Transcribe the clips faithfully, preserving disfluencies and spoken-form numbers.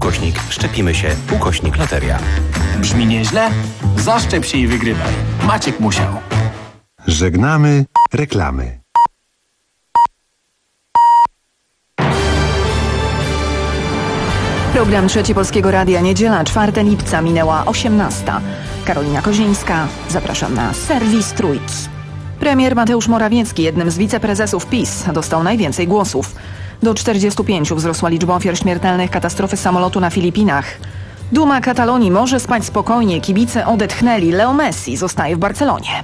ukośnik szczepimy się, ukośnik loteria. Brzmi nieźle? Zaszczep się i wygrywaj. Maciek musiał. Żegnamy reklamy. Program Trzeci Polskiego Radia, niedziela, czwartego lipca, minęła osiemnasta. Karolina Kozińska, zapraszam na serwis Trójki. Premier Mateusz Morawiecki, jednym z wiceprezesów PiS, dostał najwięcej głosów. Do czterdziestu pięciu wzrosła liczba ofiar śmiertelnych katastrofy samolotu na Filipinach. Duma Katalonii może spać spokojnie, kibice odetchnęli, Leo Messi zostaje w Barcelonie.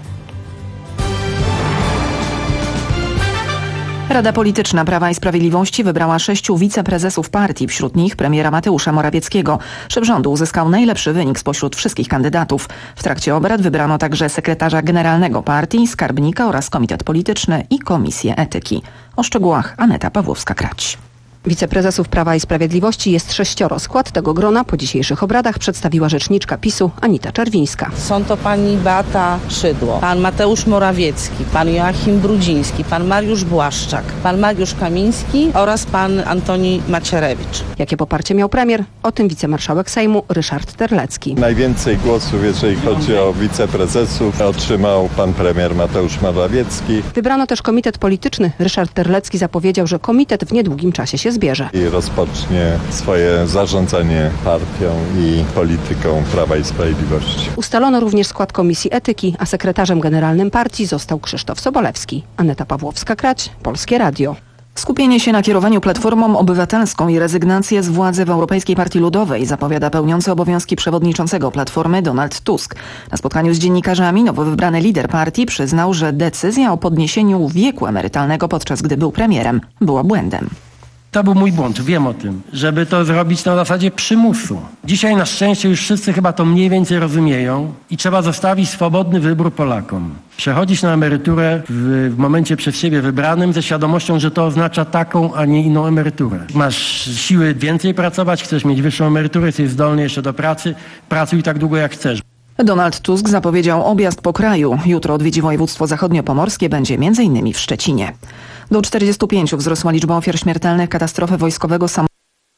Rada Polityczna Prawa i Sprawiedliwości wybrała sześciu wiceprezesów partii, wśród nich premiera Mateusza Morawieckiego. Szef rządu uzyskał najlepszy wynik spośród wszystkich kandydatów. W trakcie obrad wybrano także sekretarza generalnego partii, skarbnika oraz komitet polityczny i komisję etyki. O szczegółach Aneta Pawłowska-Krać. Wiceprezesów Prawa i Sprawiedliwości jest sześcioro. Skład tego grona po dzisiejszych obradach przedstawiła rzeczniczka PiSu Anita Czerwińska. Są to pani Beata Szydło, pan Mateusz Morawiecki, pan Joachim Brudziński, pan Mariusz Błaszczak, pan Mariusz Kamiński oraz pan Antoni Macierewicz. Jakie poparcie miał premier? O tym wicemarszałek Sejmu Ryszard Terlecki. Najwięcej głosów, jeżeli chodzi o wiceprezesów, otrzymał pan premier Mateusz Morawiecki. Wybrano też komitet polityczny. Ryszard Terlecki zapowiedział, że komitet w niedługim czasie się zbierze. I rozpocznie swoje zarządzanie partią i polityką Prawa i Sprawiedliwości. Ustalono również skład komisji etyki, a sekretarzem generalnym partii został Krzysztof Sobolewski. Aneta Pawłowska-Krać, Polskie Radio. Skupienie się na kierowaniu Platformą Obywatelską i rezygnację z władzy w Europejskiej Partii Ludowej zapowiada pełniący obowiązki przewodniczącego Platformy Donald Tusk. Na spotkaniu z dziennikarzami nowo wybrany lider partii przyznał, że decyzja o podniesieniu wieku emerytalnego, podczas gdy był premierem, była błędem. To był mój błąd, wiem o tym, żeby to zrobić na zasadzie przymusu. Dzisiaj na szczęście już wszyscy chyba to mniej więcej rozumieją i trzeba zostawić swobodny wybór Polakom. Przechodzić na emeryturę w, w momencie przez siebie wybranym ze świadomością, że to oznacza taką, a nie inną emeryturę. Masz siły więcej pracować, chcesz mieć wyższą emeryturę, jesteś zdolny jeszcze do pracy, pracuj tak długo jak chcesz. Donald Tusk zapowiedział objazd po kraju. Jutro odwiedzi województwo zachodniopomorskie, będzie między innymi w Szczecinie. Do czterdziestu pięciu wzrosła liczba ofiar śmiertelnych katastrofy wojskowego samolotu.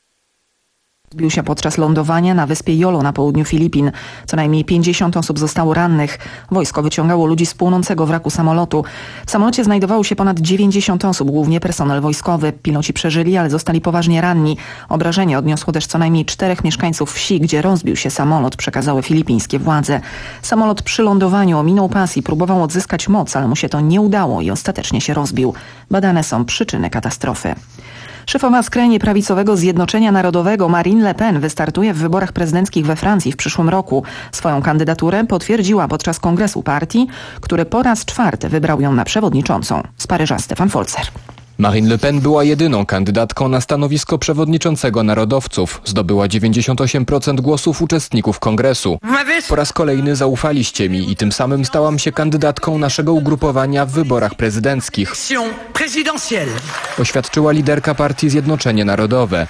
Zbił się podczas lądowania na wyspie Jolo na południu Filipin. Co najmniej pięćdziesiąt osób zostało rannych. Wojsko wyciągało ludzi z płonącego wraku samolotu. W samolocie znajdowało się ponad dziewięćdziesiąt osób, głównie personel wojskowy. Piloci przeżyli, ale zostali poważnie ranni. Obrażenie odniosło też co najmniej czterech mieszkańców wsi, gdzie rozbił się samolot, przekazały filipińskie władze. Samolot przy lądowaniu ominął pas i próbował odzyskać moc, ale mu się to nie udało i ostatecznie się rozbił. Badane są przyczyny katastrofy. Szefowa skrajnie prawicowego Zjednoczenia Narodowego Marine Le Pen wystartuje w wyborach prezydenckich we Francji w przyszłym roku. Swoją kandydaturę potwierdziła podczas kongresu partii, który po raz czwarty wybrał ją na przewodniczącą. Z Paryża Stefan Folzer. Marine Le Pen była jedyną kandydatką na stanowisko przewodniczącego narodowców. Zdobyła dziewięćdziesiąt osiem procent głosów uczestników kongresu. Po raz kolejny zaufaliście mi i tym samym stałam się kandydatką naszego ugrupowania w wyborach prezydenckich. Oświadczyła liderka partii Zjednoczenie Narodowe.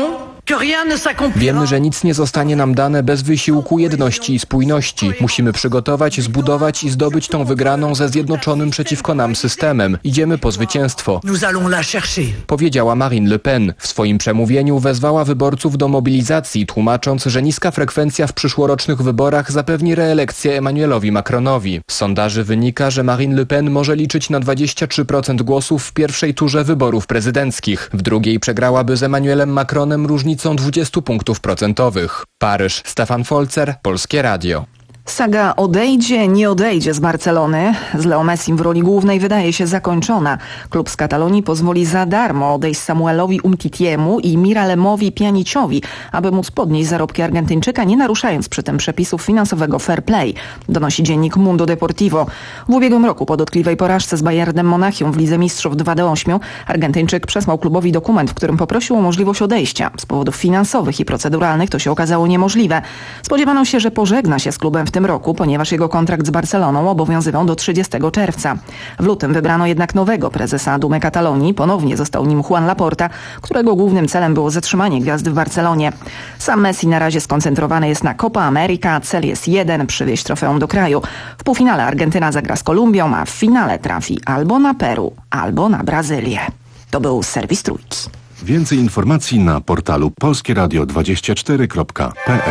Wiemy, że nic nie zostanie nam dane bez wysiłku, jedności i spójności. Musimy przygotować, zbudować i zdobyć tą wygraną ze zjednoczonym przeciwko nam systemem. Idziemy po zwycięstwo. Powiedziała Marine Le Pen. W swoim przemówieniu wezwała wyborców do mobilizacji, tłumacząc, że niska frekwencja w przyszłorocznych wyborach zapewni reelekcję Emmanuelowi Macronowi. Z sondaży wynika, że Marine Le Pen może liczyć na dwadzieścia trzy procent głosów w pierwszej turze wyborów prezydenckich. W drugiej przegrałaby z Emmanuelem Macronem różnicą dwudziestu punktów procentowych. Paryż, Stefan Folzer, Polskie Radio. Saga odejdzie, nie odejdzie z Barcelony. Z Leo Messim w roli głównej wydaje się zakończona. Klub z Katalonii pozwoli za darmo odejść Samuelowi Umtitiemu i Miralemowi Pjaniciowi, aby móc podnieść zarobki Argentyńczyka, nie naruszając przy tym przepisów finansowego fair play, donosi dziennik Mundo Deportivo. W ubiegłym roku po dotkliwej porażce z Bayernem Monachium w Lidze Mistrzów dwa do ośmiu Argentyńczyk przesłał klubowi dokument, w którym poprosił o możliwość odejścia. Z powodów finansowych i proceduralnych to się okazało niemożliwe. Spodziewano się, że pożegna się z klubem w tym roku, ponieważ jego kontrakt z Barceloną obowiązywał do trzydziestego czerwca. W lutym wybrano jednak nowego prezesa Dumy Katalonii. Ponownie został nim Juan Laporta, którego głównym celem było zatrzymanie gwiazdy w Barcelonie. Sam Messi na razie skoncentrowany jest na Copa America. Cel jest jeden: przywieźć trofeum do kraju. W półfinale Argentyna zagra z Kolumbią, a w finale trafi albo na Peru, albo na Brazylię. To był serwis Trójki. Więcej informacji na portalu polskie radio dwadzieścia cztery kropka p l.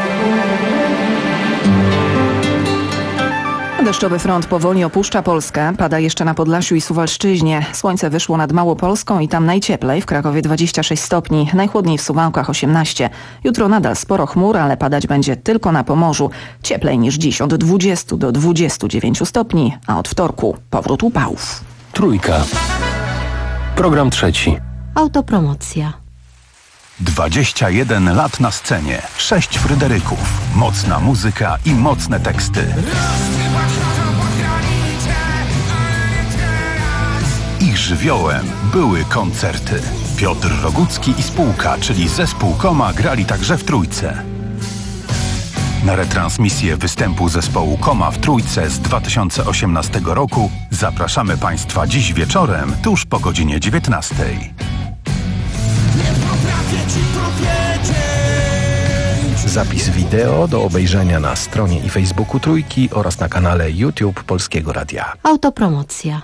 Deszczowy front powoli opuszcza Polskę. Pada jeszcze na Podlasiu i Suwalszczyźnie. Słońce wyszło nad Małopolską i tam najcieplej. W Krakowie dwadzieścia sześć stopni, najchłodniej w Suwałkach osiemnaście. Jutro nadal sporo chmur, ale padać będzie tylko na Pomorzu. Cieplej niż dziś od dwudziestu do dwudziestu dziewięciu stopni, a od wtorku powrót upałów. Trójka. Program trzeci. Autopromocja. dwadzieścia jeden lat na scenie, sześć Fryderyków, mocna muzyka i mocne teksty. Ich żywiołem były koncerty. Piotr Rogucki i spółka, czyli zespół Koma, grali także w Trójce. Na retransmisję występu zespołu Koma w Trójce z dwa tysiące osiemnastego roku zapraszamy Państwa dziś wieczorem, tuż po godzinie dziewiętnastej. Zapis wideo do obejrzenia na stronie i Facebooku Trójki oraz na kanale YouTube Polskiego Radia. Autopromocja.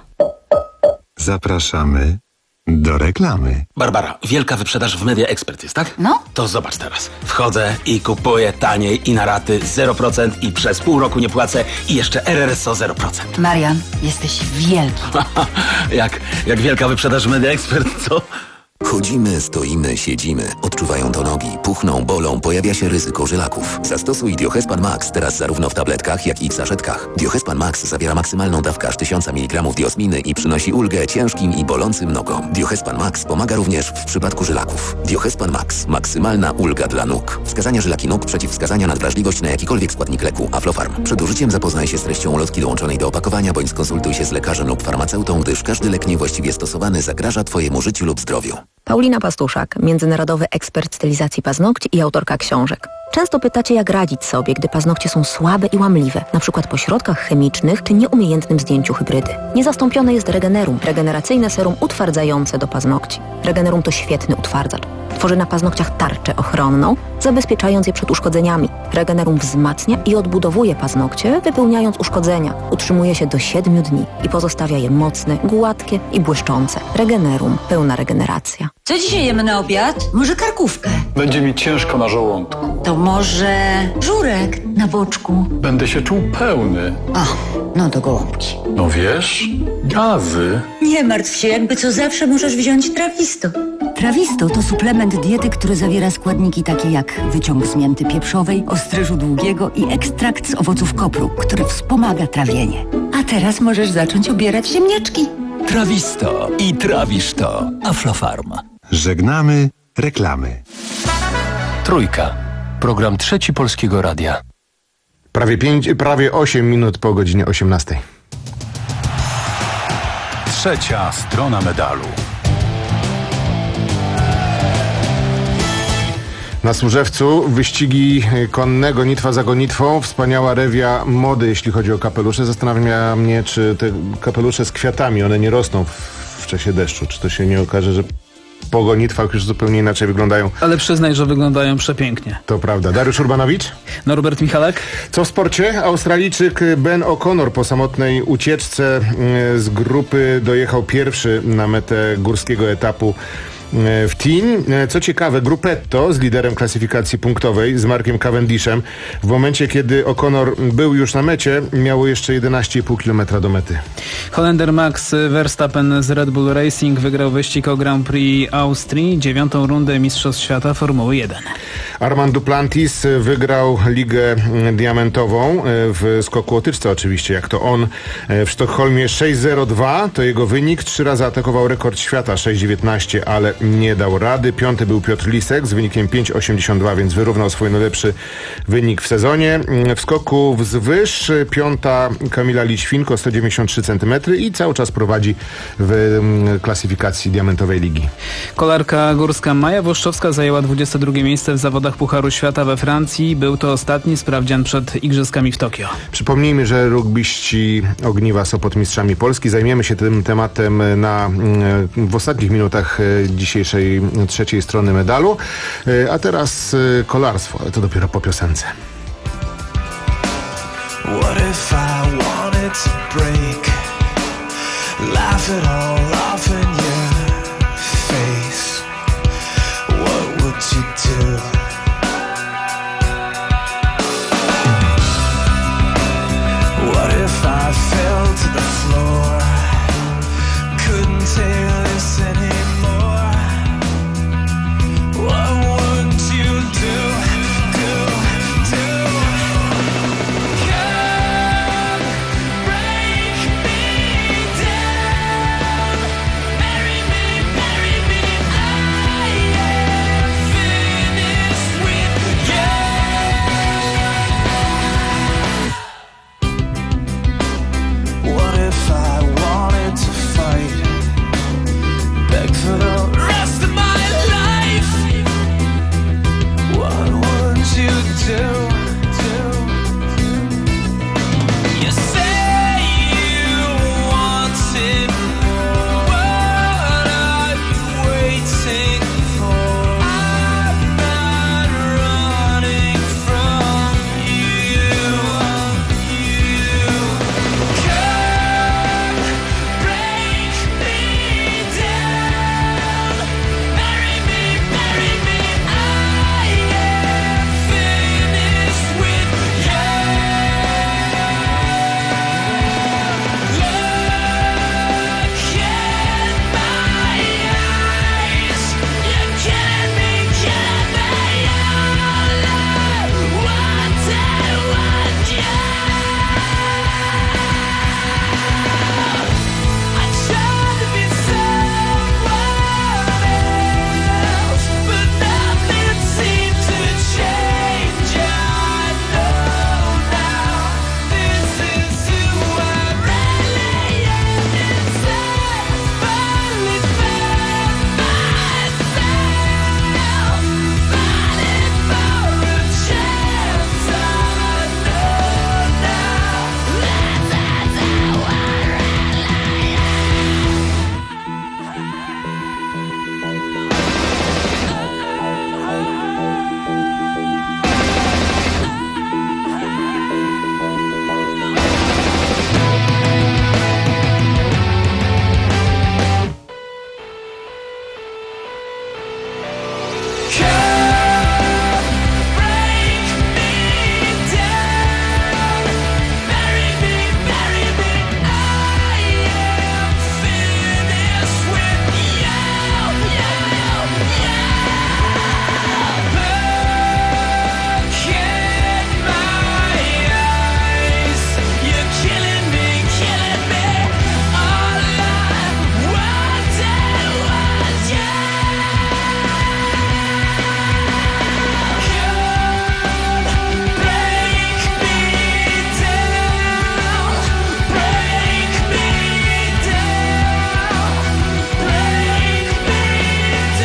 Zapraszamy do reklamy. Barbara, wielka wyprzedaż w Media Expert jest, tak? No. To zobacz teraz. Wchodzę i kupuję taniej i na raty zero procent i przez pół roku nie płacę i jeszcze R R S O zero procent. Marian, jesteś wielki. jak, jak wielka wyprzedaż w Media Expert, co? Chodzimy, stoimy, siedzimy. Odczuwają to nogi, puchną, bolą, pojawia się ryzyko żylaków. Zastosuj Diohespan Max teraz zarówno w tabletkach, jak i w saszetkach. Diohespan Max zawiera maksymalną dawkę aż tysiąc miligramów diosminy i przynosi ulgę ciężkim i bolącym nogom. Diohespan Max pomaga również w przypadku żylaków. Diohespan Max. Maksymalna ulga dla nóg. Wskazania żylaki nóg, przeciwwskazania na wrażliwość na jakikolwiek składnik leku. Aflofarm. Przed użyciem zapoznaj się z treścią ulotki dołączonej do opakowania, bądź skonsultuj się z lekarzem lub farmaceutą, gdyż każdy lek niewłaściwie stosowany zagraża Twojemu życiu lub zdrowiu. Paulina Pastuszak, międzynarodowy ekspert stylizacji paznokci i autorka książek. Często pytacie, jak radzić sobie, gdy paznokcie są słabe i łamliwe, na przykład po środkach chemicznych czy nieumiejętnym zdjęciu hybrydy. Niezastąpione jest Regenerum, regeneracyjne serum utwardzające do paznokci. Regenerum to świetny utwardzacz. Tworzy na paznokciach tarczę ochronną, zabezpieczając je przed uszkodzeniami. Regenerum wzmacnia i odbudowuje paznokcie, wypełniając uszkodzenia. Utrzymuje się do siedmiu dni i pozostawia je mocne, gładkie i błyszczące. Regenerum. Pełna regeneracja. Co dzisiaj jemy na obiad? Może karkówkę? Będzie mi ciężko na żołądku. To może żurek na boczku? Będę się czuł pełny. A, no to gołąbki. No wiesz, gazy. Nie martw się, jakby co zawsze możesz wziąć Trawisto. Trawisto to suplement diety, który zawiera składniki takie jak wyciąg z mięty pieprzowej, ostryżu długiego i ekstrakt z owoców kopru, który wspomaga trawienie. A teraz możesz zacząć obierać ziemniaczki. Trawisto i trawisz to. Aflofarm. Żegnamy reklamy. Trójka. Program trzeci Polskiego Radia. Prawie pięć, prawie osiem minut po godzinie osiemnastej. Trzecia strona medalu. Na Służewcu wyścigi konne, gonitwa za gonitwą, wspaniała rewia mody, jeśli chodzi o kapelusze. Zastanawia mnie, czy te kapelusze z kwiatami, one nie rosną w, w czasie deszczu. Czy to się nie okaże, że po gonitwach już zupełnie inaczej wyglądają? Ale przyznaj, że wyglądają przepięknie. To prawda. Dariusz Urbanowicz? Norbert Michalek? Co w sporcie? Australijczyk Ben O'Connor po samotnej ucieczce z grupy dojechał pierwszy na metę górskiego etapu w Teen. Co ciekawe, Gruppetto z liderem klasyfikacji punktowej, z Markiem Cavendishem, w momencie, kiedy O'Connor był już na mecie, miało jeszcze jedenaście i pół kilometra do mety. Holender Max Verstappen z Red Bull Racing wygrał wyścig o Grand Prix Austrii, dziewiątą rundę Mistrzostw Świata Formuły jeden. Armand Duplantis wygrał Ligę Diamentową w skoku o tyczce oczywiście, jak to on w Sztokholmie. Sześć zero dwa to jego wynik. Trzy razy atakował rekord świata sześć dziewiętnaście, ale nie dał rady. Piąty był Piotr Lisek z wynikiem pięć osiemdziesiąt dwa, więc wyrównał swój najlepszy wynik w sezonie. W skoku wzwyż piąta Kamila Lićwinko, sto dziewięćdziesiąt trzy centymetry i cały czas prowadzi w klasyfikacji diamentowej ligi. Kolarka górska Maja Włoszczowska zajęła dwudzieste drugie miejsce w zawodach Pucharu Świata we Francji. Był to ostatni sprawdzian przed Igrzyskami w Tokio. Przypomnijmy, że rugbyści Ogniwa Sopot mistrzami Polski. Zajmiemy się tym tematem na, w ostatnich minutach dzisiejszej trzeciej strony medalu. A teraz kolarstwo, ale to dopiero po piosence. What if I wanted to break? Laugh it all off in your face. do? What if I fell to the floor? Couldn't take this anymore. What would you do? Do, do? Come break me down. Marry me, marry me. I am finished with you. What if I wanted to fight? Beg for the rest of my life. What would you do? do? You say you wanted more. What are you waiting for? I'm not running from you. You come break me down. Marry me, marry me. I am finished with you. Look in my eyes. You're killing me, killing me. All I wanted was you. I tried to be someone else, but nothing seemed to change. I know now this is who I really am inside. Finally found myself, fighting for a chance. I know now this is who I really Come break me down. Marry me, marry me. I am finished with you. You, you. Look in my eyes. You're killing me, killing me. All I wanted was you. Come break me down. Break me down. Break me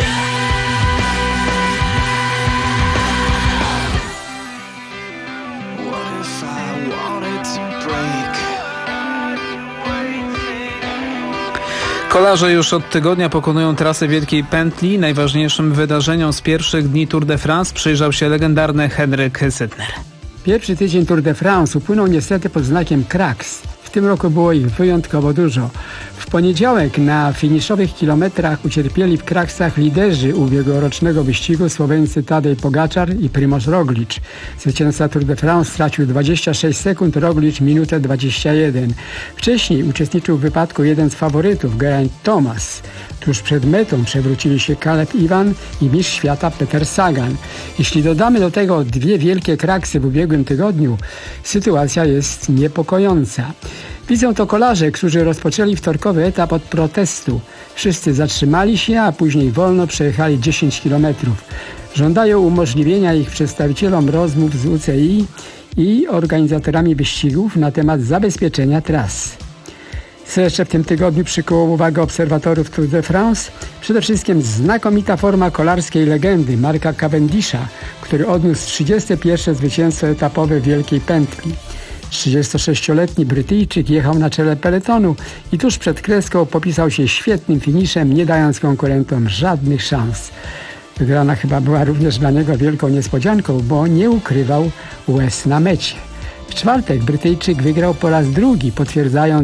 down. What if I wanted to break? Kolarze już od tygodnia pokonują trasę Wielkiej Pętli. Najważniejszym wydarzeniem z pierwszych dni Tour de France przyjrzał się legendarny Henryk Sytner. Pierwszy tydzień Tour de France upłynął niestety pod znakiem kraks. W tym roku było ich wyjątkowo dużo. W poniedziałek na finiszowych kilometrach ucierpieli w kraksach liderzy ubiegłorocznego wyścigu słoweńcy Tadej Pogačar i Primož Roglič. Zwycięzca Tour de France stracił dwadzieścia sześć sekund, Roglič minutę dwadzieścia jeden. Wcześniej uczestniczył w wypadku jeden z faworytów, Geraint Thomas. Tuż przed metą przewrócili się Caleb Ewan i mistrz świata Peter Sagan. Jeśli dodamy do tego dwie wielkie kraksy w ubiegłym tygodniu, sytuacja jest niepokojąca. Widzą to kolarze, którzy rozpoczęli wtorkowy etap od protestu. Wszyscy zatrzymali się, a później wolno przejechali dziesięć kilometrów. Żądają umożliwienia ich przedstawicielom rozmów z U C I i organizatorami wyścigów na temat zabezpieczenia tras. Co jeszcze w tym tygodniu przykuło uwagę obserwatorów Tour de France? Przede wszystkim znakomita forma kolarskiej legendy Marka Cavendisha, który odniósł trzydzieste pierwsze zwycięstwo etapowe w Wielkiej Pętli. trzydziestosześcioletni Brytyjczyk jechał na czele peletonu i tuż przed kreską popisał się świetnym finiszem, nie dając konkurentom żadnych szans. Wygrana chyba była również dla niego wielką niespodzianką, bo nie ukrywał łez na mecie. W czwartek Brytyjczyk wygrał po raz drugi, potwierdzając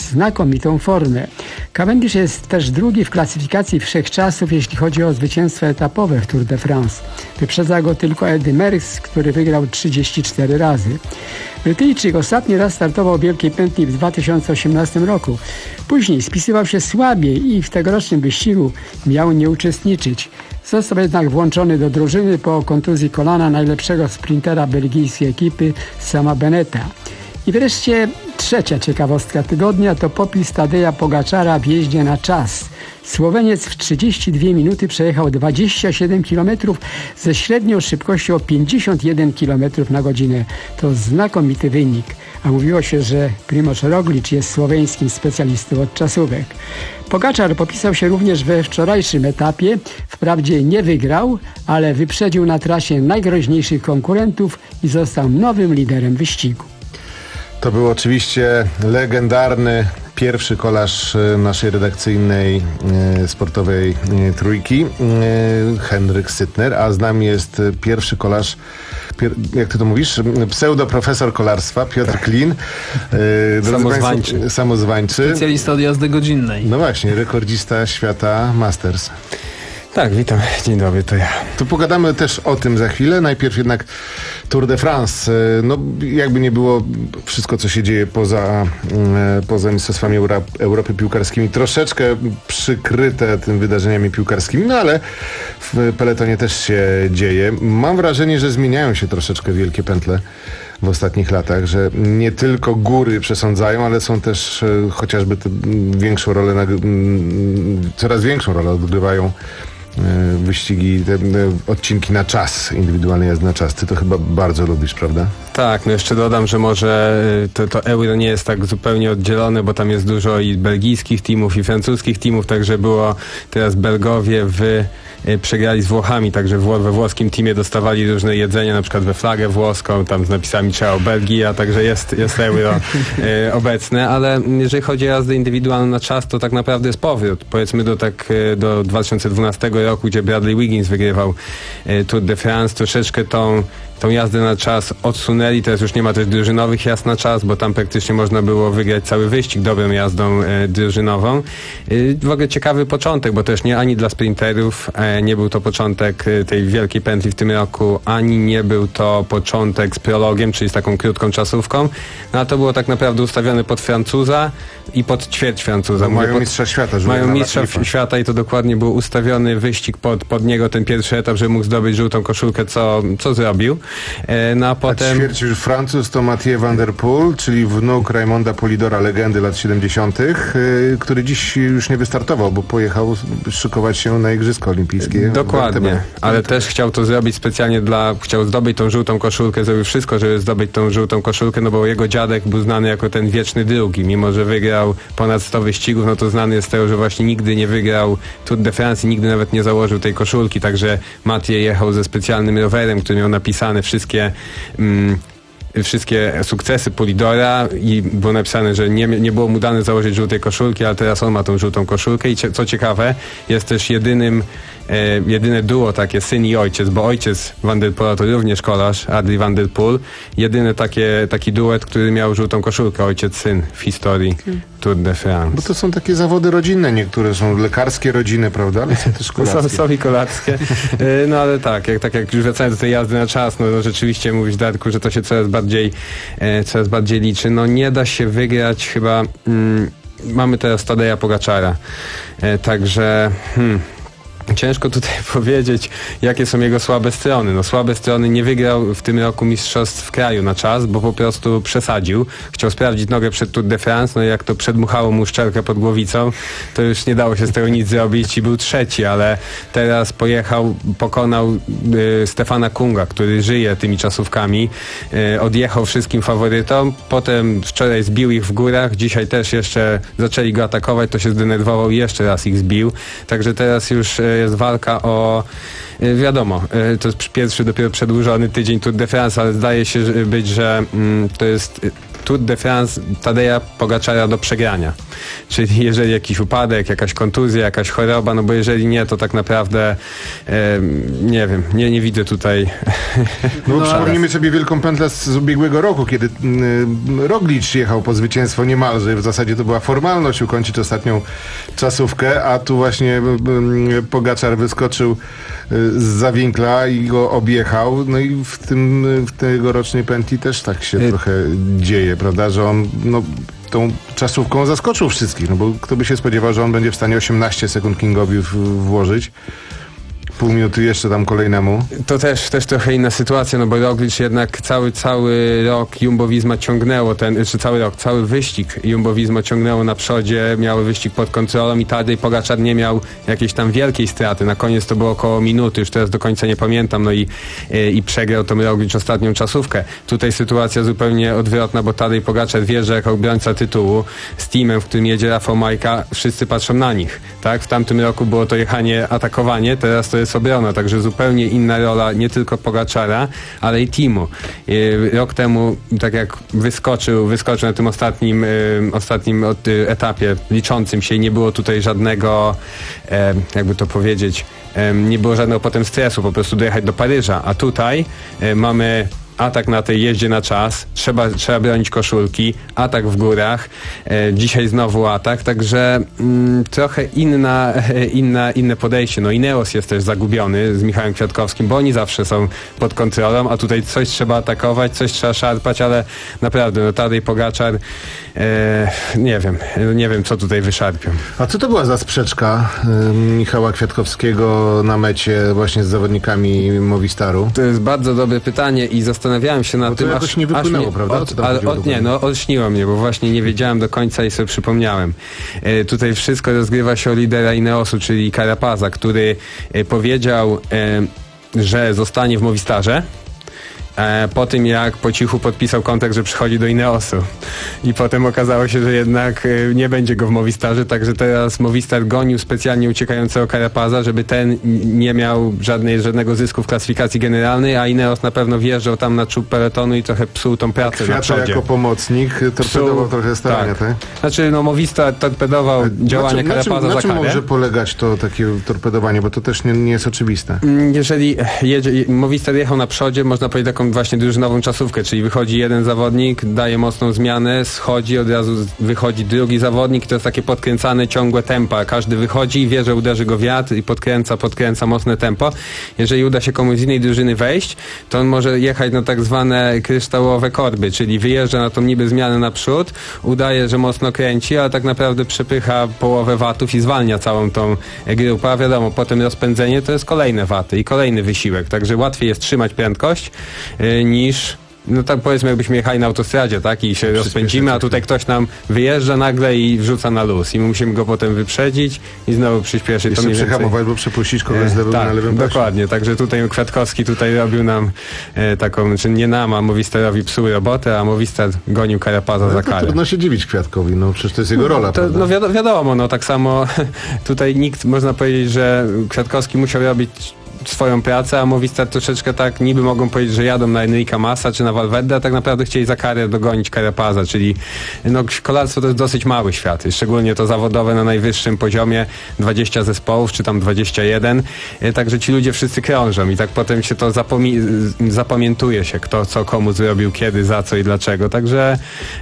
znakomitą formę. Cavendish jest też drugi w klasyfikacji wszechczasów, jeśli chodzi o zwycięstwa etapowe w Tour de France. Wyprzedza go tylko Eddy Merckx, który wygrał trzydzieści cztery razy. Brytyjczyk ostatni raz startował w Wielkiej Pętli w dwa tysiące osiemnastym roku. Później spisywał się słabiej i w tegorocznym wyścigu miał nie uczestniczyć. Został jednak włączony do drużyny po kontuzji kolana najlepszego sprintera belgijskiej ekipy Sama Beneta. I wreszcie trzecia ciekawostka tygodnia to popis Tadeja Pogaczara w jeździe na czas. Słoweniec w trzydzieści dwie minuty przejechał dwadzieścia siedem kilometrów ze średnią szybkością pięćdziesiąt jeden kilometrów na godzinę. To znakomity wynik. A mówiło się, że Primož Roglič jest słoweńskim specjalistą od czasówek. Pogaczar popisał się również we wczorajszym etapie. Wprawdzie nie wygrał, ale wyprzedził na trasie najgroźniejszych konkurentów i został nowym liderem wyścigu. To był oczywiście legendarny pierwszy kolarz naszej redakcyjnej e, sportowej e, trójki, e, Henryk Sytner, a z nami jest pierwszy kolarz, pier, jak ty to mówisz, pseudoprofesor kolarstwa, Piotr tak. Klin. E, samozwańczy. Państwo, samozwańczy. Specjalista od jazdy godzinnej. No właśnie, rekordzista świata Masters. Tak, witam. Dzień dobry, to ja. Tu pogadamy też o tym za chwilę. Najpierw jednak Tour de France. No, jakby nie było, wszystko, co się dzieje poza, poza Mistrzostwami Euro- Europy piłkarskimi, troszeczkę przykryte tym wydarzeniami piłkarskimi, no ale w peletonie też się dzieje. Mam wrażenie, że zmieniają się troszeczkę wielkie pętle w ostatnich latach, że nie tylko góry przesądzają, ale są też e, chociażby te, m, większą rolę, na, m, coraz większą rolę odgrywają e, wyścigi, te e, odcinki na czas, indywidualnej jazdy na czas. Ty to chyba bardzo lubisz, prawda? Tak, no jeszcze dodam, że może to, to euro nie jest tak zupełnie oddzielone, bo tam jest dużo i belgijskich teamów, i francuskich teamów, także było teraz Belgowie w przegrali z Włochami, także we włoskim teamie dostawali różne jedzenie, na przykład we flagę włoską, tam z napisami Ciao Belgia, także jest, jest euro e, obecne, ale jeżeli chodzi o jazdę indywidualną na czas, to tak naprawdę jest powrót. Powiedzmy do tak do dwa tysiące dwunastego roku, gdzie Bradley Wiggins wygrywał e, Tour de France, troszeczkę tą tą jazdę na czas odsunęli, teraz już nie ma też drużynowych jazd na czas, bo tam praktycznie można było wygrać cały wyścig dobrą jazdą e, drużynową. E, w ogóle ciekawy początek, bo też nie ani dla sprinterów e, nie był to początek e, tej wielkiej pętli w tym roku, ani nie był to początek z prologiem, czyli z taką krótką czasówką, no a to było tak naprawdę ustawione pod Francuza i pod ćwierć Francuza. No, mają pod, mistrza świata. Mają mistrza świata i to dokładnie był ustawiony wyścig pod, pod niego, ten pierwszy etap, żeby mógł zdobyć żółtą koszulkę, co, co zrobił. No a potem... A ćwierć już Francuz to Mathieu van der Poel, czyli wnuk Raymonda Polidora, legendy lat siedemdziesiątych, yy, który dziś już nie wystartował, bo pojechał szykować się na Igrzyska Olimpijskie. Dokładnie, ale też chciał to zrobić specjalnie dla, chciał zdobyć tą żółtą koszulkę, zrobił wszystko, żeby zdobyć tą żółtą koszulkę, no bo jego dziadek był znany jako ten wieczny drugi, mimo że wygrał ponad sto wyścigów, no to znany jest z tego, że właśnie nigdy nie wygrał Tour de France i nigdy nawet nie założył tej koszulki, także Mathieu jechał ze specjalnym rowerem, który miał napisane wszystkie mm, wszystkie sukcesy Polidora i było napisane, że nie, nie było mu dane założyć żółtej koszulki, ale teraz on ma tą żółtą koszulkę i co ciekawe, jest też jedynym e, jedyne duo takie, syn i ojciec, bo ojciec Van der Poela to również kolarz, Adrie Van der Poel, jedyny takie, taki duet, który miał żółtą koszulkę, ojciec-syn w historii hmm. Tour de France. Bo to są takie zawody rodzinne, niektóre są lekarskie rodziny, prawda? Ale są też kolarskie. są, są i kolarskie. E, no ale tak, jak, tak jak już wracając do tej jazdy na czas, no, no rzeczywiście mówisz, Darku, że to się coraz bardziej e, coraz bardziej liczy. No nie da się wygrać chyba... Mm, mamy teraz Tadeja Pogaczara. E, także... Hmm, ciężko tutaj powiedzieć, jakie są jego słabe strony. No słabe strony, nie wygrał w tym roku mistrzostw kraju na czas, bo po prostu przesadził. Chciał sprawdzić nogę przed Tour de France, no i jak to przedmuchało mu szczelkę pod głowicą, to już nie dało się z tego nic zrobić i był trzeci, ale teraz pojechał, pokonał y, Stefana Kunga, który żyje tymi czasówkami, y, odjechał wszystkim faworytom, potem wczoraj zbił ich w górach, dzisiaj też jeszcze zaczęli go atakować, to się zdenerwował i jeszcze raz ich zbił, także teraz już y, jest walka o, wiadomo, to jest pierwszy dopiero przedłużony tydzień Tour de France, ale zdaje się być, że to jest Tour de France Tadeja Pogaczara do przegrania. Czyli jeżeli jakiś upadek, jakaś kontuzja, jakaś choroba, no bo jeżeli nie, to tak naprawdę e, nie wiem, nie, nie widzę tutaj... No, no przypomnijmy sobie wielką pętlę z, z ubiegłego roku, kiedy y, Roglic jechał po zwycięstwo niemalże. W zasadzie to była formalność ukończyć ostatnią czasówkę, a tu właśnie y, y, Pogaczar wyskoczył y, z Zawinkla i go objechał. No i w tym w tegorocznej pętli też tak się y trochę dzieje, prawda, że on no, tą czasówką zaskoczył wszystkich, no bo kto by się spodziewał, że on będzie w stanie osiemnaście sekund Kingowi w, włożyć. Pół minuty jeszcze tam kolejnemu. To też, też trochę inna sytuacja, no bo Roglic jednak cały, cały rok Jumbo-Visma ciągnęło ten, czy cały rok, cały wyścig Jumbo-Visma ciągnęło na przodzie, miały wyścig pod kontrolą i Tadej Pogaczar nie miał jakiejś tam wielkiej straty. Na koniec to było około minuty, już teraz do końca nie pamiętam, no i, i, i przegrał Tom Roglic ostatnią czasówkę. Tutaj sytuacja zupełnie odwrotna, bo Tadej Pogaczar wjeżdża jako obrońca tytułu z teamem, w którym jedzie Rafał Majka, wszyscy patrzą na nich, tak? W tamtym roku było to jechanie, atakowanie, teraz to jest obrona, także zupełnie inna rola nie tylko Pogaczara, ale i teamu. Rok temu, tak jak wyskoczył, wyskoczył na tym ostatnim, ostatnim etapie liczącym się i nie było tutaj żadnego, jakby to powiedzieć, nie było żadnego potem stresu, po prostu dojechać do Paryża, a tutaj mamy atak na tej jeździe na czas, trzeba, trzeba bronić koszulki, atak w górach, e, dzisiaj znowu atak, także mm, trochę inna, e, inna, inne podejście. No Ineos jest też zagubiony z Michałem Kwiatkowskim, bo oni zawsze są pod kontrolą, a tutaj coś trzeba atakować, coś trzeba szarpać, ale naprawdę, no Tadej Pogaczar, e, nie wiem, nie wiem co tutaj wyszarpią. A co to była za sprzeczka y, Michała Kwiatkowskiego na mecie właśnie z zawodnikami Movistaru? To jest bardzo dobre pytanie i zastanawiam Zastanawiałem się nad bo to tym, jakoś aż, nie wypłynęło, aż prawda? Od, ale, od, nie, no olśniło mnie, bo właśnie nie wiedziałem do końca i sobie przypomniałem. E, tutaj wszystko rozgrywa się o lidera Ineosu, czyli Carapaza, który e, powiedział, e, że zostanie w Movistarze. E, po tym jak po cichu podpisał kontrakt, że przychodzi do Ineosu. I potem okazało się, że jednak e, nie będzie go w Movistarze, także teraz Movistar gonił specjalnie uciekającego Carapaza, żeby ten nie miał żadnej, żadnego zysku w klasyfikacji generalnej, a Ineos na pewno wjeżdżał tam na czub peletonu i trochę psuł tą pracę Kwiatek na przodzie. jako pomocnik torpedował psuł, trochę starania, tak? tak? Znaczy, no Movistar torpedował działania na czym, Carapaza na czym, za karę. Na czym może polegać to takie torpedowanie, bo to też nie, nie jest oczywiste. Jeżeli jedzie, Movistar jechał na przodzie, można powiedzieć taką właśnie drużynową czasówkę, czyli wychodzi jeden zawodnik, daje mocną zmianę, schodzi, od razu wychodzi drugi zawodnik i to jest takie podkręcane, ciągłe tempa. Każdy wychodzi i wie, że uderzy go wiatr i podkręca, podkręca mocne tempo. Jeżeli uda się komuś z innej drużyny wejść, to on może jechać na tak zwane kryształowe korby, czyli wyjeżdża na tą niby zmianę naprzód, udaje, że mocno kręci, ale tak naprawdę przepycha połowę watów i zwalnia całą tą grupę, a wiadomo, potem rozpędzenie to jest kolejne waty i kolejny wysiłek, także łatwiej jest trzymać prędkość yy, niż no tak powiedzmy, jakbyśmy jechali na autostradzie, tak, i się rozpędzimy, a tutaj ktoś nam wyjeżdża nagle i wrzuca na luz i my musimy go potem wyprzedzić i znowu przyspieszyć. Jeszcze to mniej przehamować, więcej... bo przepuścić kogoś z lewym tak, na lewym pasie. Dokładnie, także tutaj Kwiatkowski tutaj robił nam e, taką, znaczy nie nam, a Movistarowi psuł robotę, a Movistar gonił Carapaza no, za karę. Trudno się dziwić Kwiatkowi, no przecież to jest jego rola. No, to, no wiadomo, wiadomo, no tak samo tutaj nikt, można powiedzieć, że Kwiatkowski musiał robić swoją pracę, a Movistar troszeczkę tak niby mogą powiedzieć, że jadą na Enrica Massa czy na Valverde, a tak naprawdę chcieli za karę dogonić Carapaza, czyli no, kolarstwo to jest dosyć mały świat, szczególnie to zawodowe na najwyższym poziomie, dwadzieścia zespołów, czy tam dwadzieścia jeden, także ci ludzie wszyscy krążą i tak potem się to zapomi- zapamiętuje się, kto co komu zrobił, kiedy, za co i dlaczego, także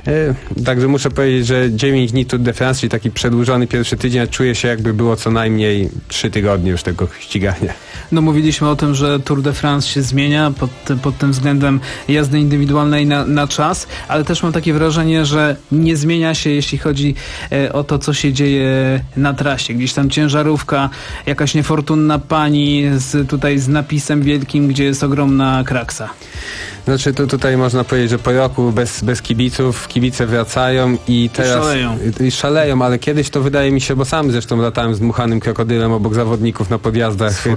yy, także muszę powiedzieć, że dziewięć dni Tour de France, czyli taki przedłużony pierwszy tydzień, czuję się jakby było co najmniej trzy tygodnie już tego ścigania. No mówiliśmy o tym, że Tour de France się zmienia pod, pod tym względem jazdy indywidualnej na, na czas, ale też mam takie wrażenie, że nie zmienia się, jeśli chodzi e, o to, co się dzieje na trasie. Gdzieś tam ciężarówka, jakaś niefortunna pani z, tutaj z napisem wielkim, gdzie jest ogromna kraksa. Znaczy to tutaj można powiedzieć, że po roku bez, bez kibiców kibice wracają i teraz... I szaleją. I szaleją, ale kiedyś to wydaje mi się, bo sam zresztą latałem z dmuchanym krokodylem obok zawodników na podjazdach Tour de Polski.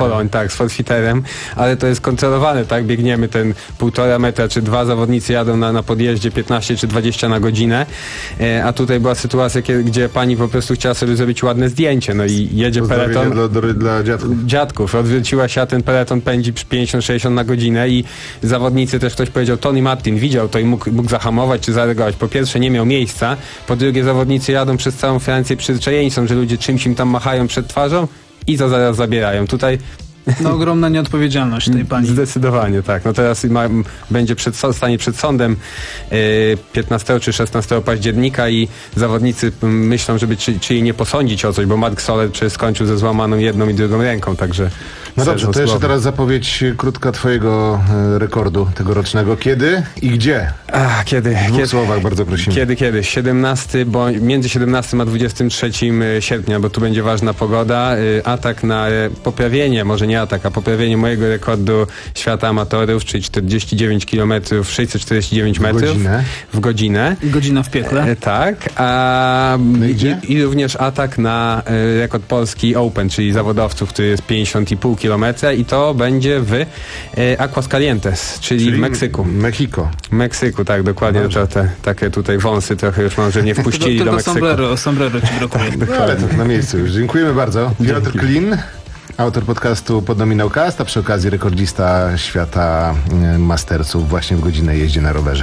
Poloń, tak, z forfiterem, ale to jest kontrolowane, tak, biegniemy ten półtora metra, czy dwa zawodnicy jadą na, na podjeździe piętnaście czy dwadzieścia na godzinę, e, a tutaj była sytuacja, kiedy, gdzie pani po prostu chciała sobie zrobić ładne zdjęcie, no i jedzie peleton. Dla, dla, dla dziadków. Dziadków, odwróciła się, a ten peleton pędzi pięćdziesiąt sześćdziesiąt na godzinę i zawodnicy też, ktoś powiedział, Tony Martin widział to i mógł, mógł zahamować czy zareagować. Po pierwsze nie miał miejsca, po drugie zawodnicy jadą przez całą Francję, przyzwyczajeni są, że ludzie czymś im tam machają przed twarzą i to zaraz zabierają. Tutaj no ogromna nieodpowiedzialność tej pani. Zdecydowanie, tak. No teraz ma, będzie przed, stanie przed sądem y, piętnastego czy szesnastego października i zawodnicy myślą, żeby czy, czy jej nie posądzić o coś, bo Marc Soler przecież skończył ze złamaną jedną i drugą ręką, także... No dobrze, to jeszcze teraz zapowiedź krótka twojego e, rekordu tegorocznego. Kiedy i gdzie? A, kiedy? W dwóch kiedy, słowach bardzo prosimy. Kiedy, kiedy? siedemnastego, bo między siedemnastym a dwudziestym trzecim sierpnia, bo tu będzie ważna pogoda. Atak na poprawienie, może nie atak, a poprawienie mojego rekordu świata amatorów, czyli czterdzieści dziewięć kilometrów, sześćset czterdzieści dziewięć metrów. W godzinę. W godzinę. Godzina w piekle. E, tak. A, no i, i, I również atak na e, rekord Polski Open, czyli zawodowców, który jest pięćdziesiąt i pół kilometra i to będzie w e, Aguascalientes, czyli, czyli w Meksyku. Mexico. Meksyku, tak, dokładnie. No, te, takie tutaj wąsy trochę już może nie wpuścili tylko do Meksyku. Sombrero, sombrero ci brakuje. Tak, no, ale to na miejscu już. Dziękujemy bardzo. Piotr Klin, autor podcastu Podnominał Cast, a przy okazji rekordzista świata mastersów właśnie w godzinę jeździ na rowerze.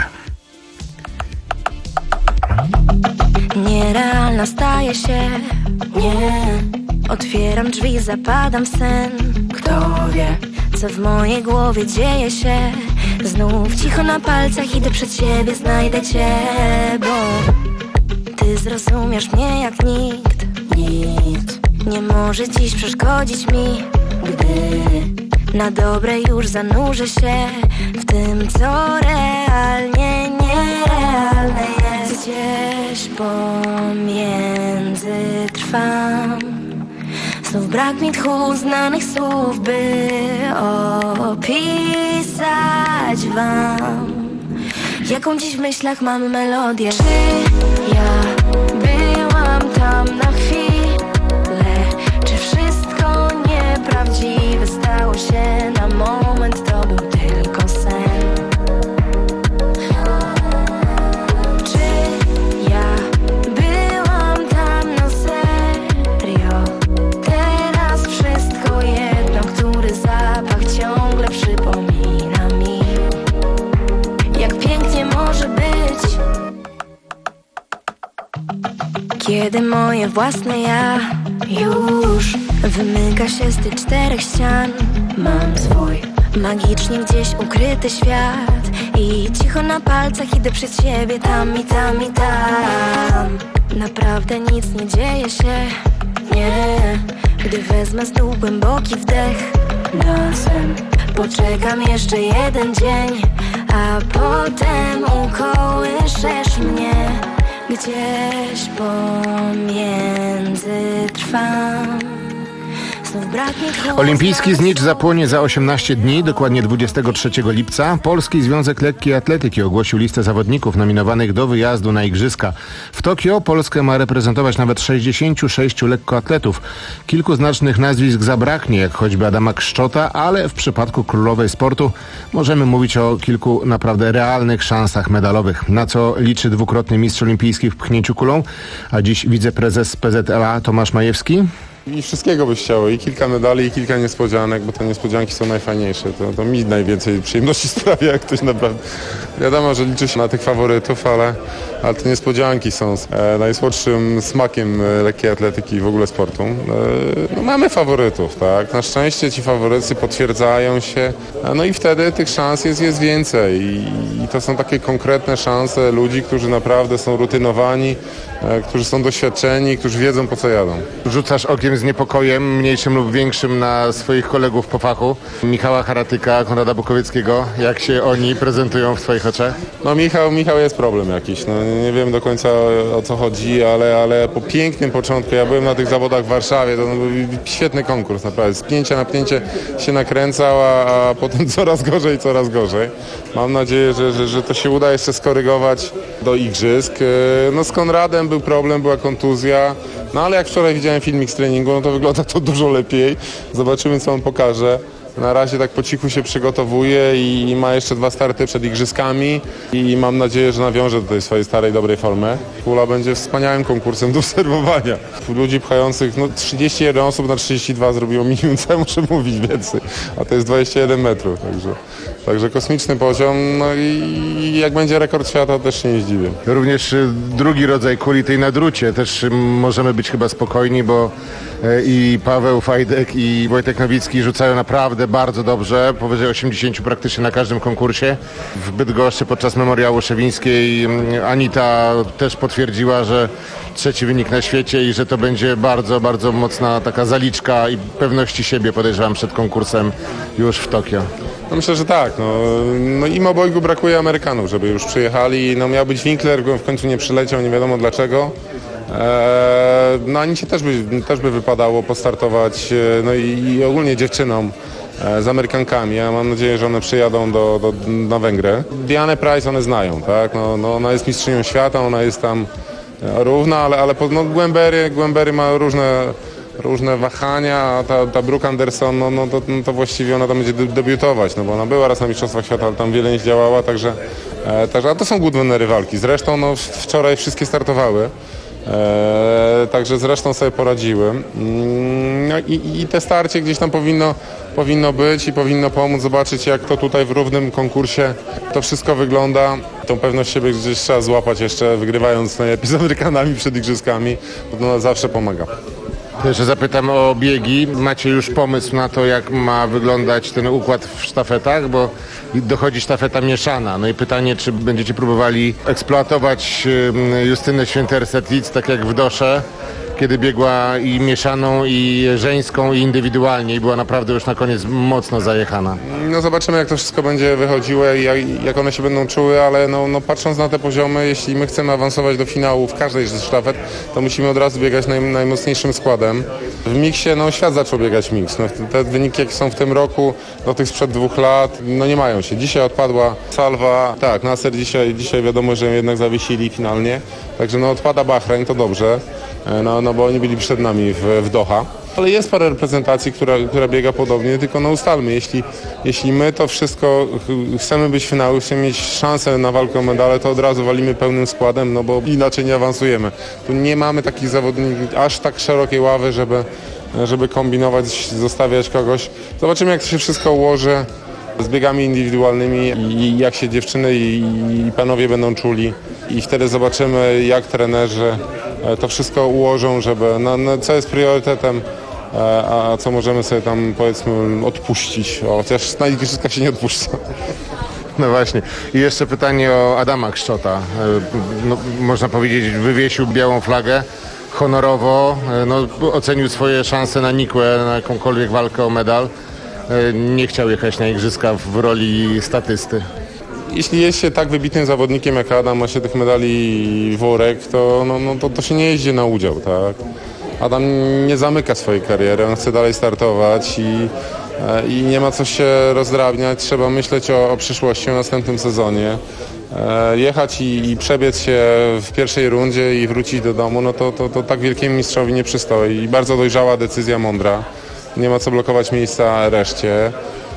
Nierealna staje się, nie. Otwieram drzwi, zapadam w sen. Kto wie, co w mojej głowie dzieje się. Znów cicho na palcach idę przed siebie, znajdę cię, bo ty zrozumiesz mnie jak nikt. Nikt nie może dziś przeszkodzić mi, gdy na dobre już zanurzę się w tym, co realnie nierealne jest. Gdzieś pomiędzy trwam. Znów brak mi tchu znanych słów, by opisać wam, jaką dziś w myślach mam melodię. Czy ja byłam tam na chwilę? Czy wszystko nieprawdziwe stało się na moment? To był tylko sen. Czy ja byłam tam na serio? Teraz wszystko jedno, który zapach ciągle przypomina mi, jak pięknie może być, kiedy moje własne ja już wymyka się z tych czterech ścian. Mam swój magicznie gdzieś ukryty świat i cicho na palcach idę przed siebie tam i tam i tam. Naprawdę nic nie dzieje się, nie. Gdy wezmę znów głęboki wdech, nosem poczekam jeszcze jeden dzień, a potem ukołyszesz mnie. Gdzieś pomiędzy trwam. Olimpijski znicz zapłonie za osiemnaście dni, dokładnie dwudziestego trzeciego lipca. Polski Związek Lekkiej Atletyki ogłosił listę zawodników nominowanych do wyjazdu na igrzyska. W Tokio Polskę ma reprezentować nawet sześćdziesięciu sześciu lekkoatletów. Kilku znacznych nazwisk zabraknie, jak choćby Adama Kszczota, ale w przypadku królowej sportu możemy mówić o kilku naprawdę realnych szansach medalowych. Na co liczy dwukrotny mistrz olimpijski w pchnięciu kulą, a dziś wiceprezes P Z L A Tomasz Majewski. I wszystkiego byś chciało, i kilka medali, i kilka niespodzianek, bo te niespodzianki są najfajniejsze. To, to mi najwięcej przyjemności sprawia, jak ktoś naprawdę... Wiadomo, że liczy się na tych faworytów, ale, ale te niespodzianki są e, najsłodszym smakiem e, lekkiej atletyki i w ogóle sportu. E, no, mamy faworytów, tak? Na szczęście ci faworycy potwierdzają się, e, no i wtedy tych szans jest, jest więcej. I, I to są takie konkretne szanse ludzi, którzy naprawdę są rutynowani, e, którzy są doświadczeni, którzy wiedzą, po co jadą. Rzucasz okiem z niepokojem, mniejszym lub większym, na swoich kolegów po fachu. Michała Haratyka, Konrada Bukowieckiego. Jak się oni prezentują w twoich oczach? No Michał, Michał jest problem jakiś. No, nie wiem do końca o co chodzi, ale, ale po pięknym początku, ja byłem na tych zawodach w Warszawie, to był świetny konkurs, naprawdę. Z pnięcia na pnięcie się nakręcał, a, a potem coraz gorzej, coraz gorzej. Mam nadzieję, że, że, że to się uda jeszcze skorygować do igrzysk. No z Konradem tam był problem, była kontuzja, no ale jak wczoraj widziałem filmik z treningu, no to wygląda to dużo lepiej. Zobaczymy, co on pokaże. Na razie tak po cichu się przygotowuje i ma jeszcze dwa starty przed igrzyskami i mam nadzieję, że nawiąże do tej swojej starej, dobrej formy. Pula będzie wspaniałym konkursem do obserwowania. Ludzi pchających, no trzydzieści jeden osób na trzydzieści dwa zrobiło minimum, co ja muszę mówić więcej, a to jest dwadzieścia jeden metrów, także, także kosmiczny poziom, no i jak będzie rekord świata, też się nie zdziwię. Również y, drugi rodzaj kuli, tej na drucie, też y, możemy być chyba spokojni, bo y, i Paweł Fajdek i Wojtek Nowicki rzucają naprawdę bardzo dobrze, powyżej osiemdziesiąt praktycznie na każdym konkursie. W Bydgoszczy podczas Memoriału Szewińskiej Anita też potwierdziła, że trzeci wynik na świecie i że to będzie bardzo, bardzo mocna taka zaliczka i pewności siebie, podejrzewam, przed konkursem już w Tokio. No myślę, że tak. No, no im obojgu brakuje Amerykanów, żeby już przyjechali. No miał być Winkler, w końcu nie przyleciał, nie wiadomo dlaczego. Eee, no Anicie też by, też by wypadało postartować, no i, i ogólnie dziewczynom e, z Amerykankami. Ja mam nadzieję, że one przyjadą do, do, na Węgry. Dianę Price one znają, tak? No, no, ona jest mistrzynią świata, ona jest tam równa, ale, ale no, Głębery, Głębery ma różne, różne wahania, a ta, ta Brooke Anderson, no, no, to, no to właściwie ona tam będzie debiutować, no bo ona była raz na Mistrzostwach Świata, ale tam wiele nie zdziałała, także, e, także a to są główne rywalki. Zresztą no, wczoraj wszystkie startowały. Eee, także zresztą sobie poradziły. Mm, no i, i te starcie gdzieś tam powinno, powinno być i powinno pomóc zobaczyć, jak to tutaj w równym konkursie to wszystko wygląda. Tą pewność siebie gdzieś trzeba złapać jeszcze, wygrywając najlepiej z Amerykanami przed igrzyskami, bo to zawsze pomaga. Jeszcze zapytam o biegi. Macie już pomysł na to, jak ma wyglądać ten układ w sztafetach, bo dochodzi sztafeta mieszana. No i pytanie, czy będziecie próbowali eksploatować Justynę Święterset-Lidz, tak jak w Dosze, kiedy biegła i mieszaną, i żeńską, i indywidualnie i była naprawdę już na koniec mocno zajechana. No zobaczymy, jak to wszystko będzie wychodziło i jak, jak one się będą czuły, ale no, no patrząc na te poziomy, jeśli my chcemy awansować do finału w każdej z sztafet, to musimy od razu biegać naj, najmocniejszym składem. W miksie, no świat zaczął biegać miks. No, te wyniki, jakie są w tym roku, do tych sprzed dwóch lat, no nie mają się. Dzisiaj odpadła Salwa, tak, Nasser dzisiaj, dzisiaj wiadomo, że jednak zawiesili finalnie, także no odpada Bahrain, to dobrze. No, no bo oni byli przed nami w, w Doha. Ale jest parę reprezentacji, która, która biega podobnie, tylko no ustalmy, jeśli, jeśli my to wszystko chcemy być w finału, chcemy mieć szansę na walkę o medale, to od razu walimy pełnym składem, no bo inaczej nie awansujemy. Tu nie mamy takich zawodników, aż tak szerokiej ławy, żeby, żeby kombinować, zostawiać kogoś. Zobaczymy, jak to się wszystko ułoży z biegami indywidualnymi i jak się dziewczyny i, i panowie będą czuli. I wtedy zobaczymy, jak trenerzy to wszystko ułożą, żeby, no, no, co jest priorytetem, a co możemy sobie tam, powiedzmy, odpuścić. O, chociaż na igrzyskach się nie odpuszcza. No właśnie. I jeszcze pytanie o Adama Kszczota. No, można powiedzieć, wywiesił białą flagę honorowo, no, ocenił swoje szanse na nikłe, na jakąkolwiek walkę o medal. Nie chciał jechać na igrzyska w roli statysty. Jeśli jest się tak wybitnym zawodnikiem jak Adam, ma się tych medali worek, to, no, no, to, to się nie jeździ na udział, tak? Adam nie zamyka swojej kariery, on chce dalej startować i, i nie ma co się rozdrabniać, trzeba myśleć o, o przyszłości, o następnym sezonie. E, jechać i, i przebiec się w pierwszej rundzie i wrócić do domu, no to, to, to tak wielkiemu mistrzowi nie przystoi. I bardzo dojrzała decyzja, mądra. Nie ma co blokować miejsca reszcie.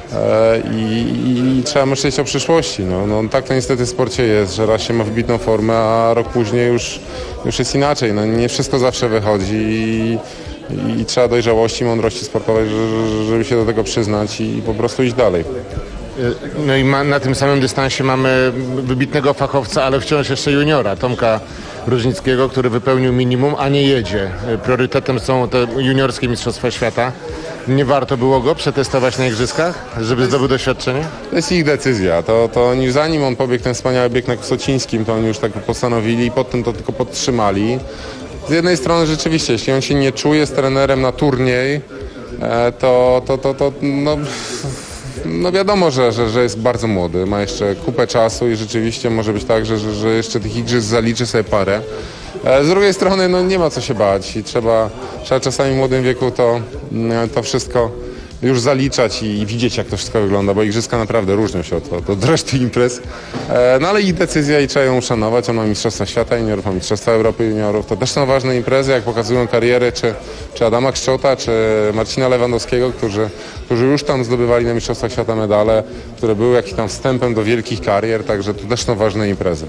I, i, i trzeba myśleć o przyszłości. No, no, tak to niestety w sporcie jest, że raz się ma wybitną formę, a rok później już, już jest inaczej. No, nie wszystko zawsze wychodzi i, i, i trzeba dojrzałości, mądrości sportowej, żeby się do tego przyznać i, i po prostu iść dalej. No i ma, na tym samym dystansie mamy wybitnego fachowca, ale wciąż jeszcze juniora, Tomka Różnickiego, który wypełnił minimum, a nie jedzie. Priorytetem są te juniorskie Mistrzostwa Świata. Nie warto było go przetestować na igrzyskach, żeby zdobył doświadczenie? To jest ich decyzja. To, to oni, zanim on pobiegł ten wspaniały bieg na Kusocińskim, to oni już tak postanowili i potem to tylko podtrzymali. Z jednej strony rzeczywiście, jeśli on się nie czuje z trenerem na turniej, to, to, to, to no, no wiadomo, że, że, że jest bardzo młody, ma jeszcze kupę czasu i rzeczywiście może być tak, że, że, że jeszcze tych igrzysk zaliczy sobie parę. Z drugiej strony no nie ma co się bać i trzeba, trzeba czasami w młodym wieku to, to wszystko już zaliczać i widzieć, jak to wszystko wygląda, bo igrzyska naprawdę różnią się od, od reszty imprez. No ale ich decyzja i trzeba ją uszanować. On ma Mistrzostwa Świata Juniorów, ma Mistrzostwa Europy Juniorów. To też są ważne imprezy, jak pokazują kariery czy, czy Adama Krzczota, czy Marcina Lewandowskiego, którzy, którzy już tam zdobywali na Mistrzostwach Świata medale, które były jakimś tam wstępem do wielkich karier, także to też są ważne imprezy.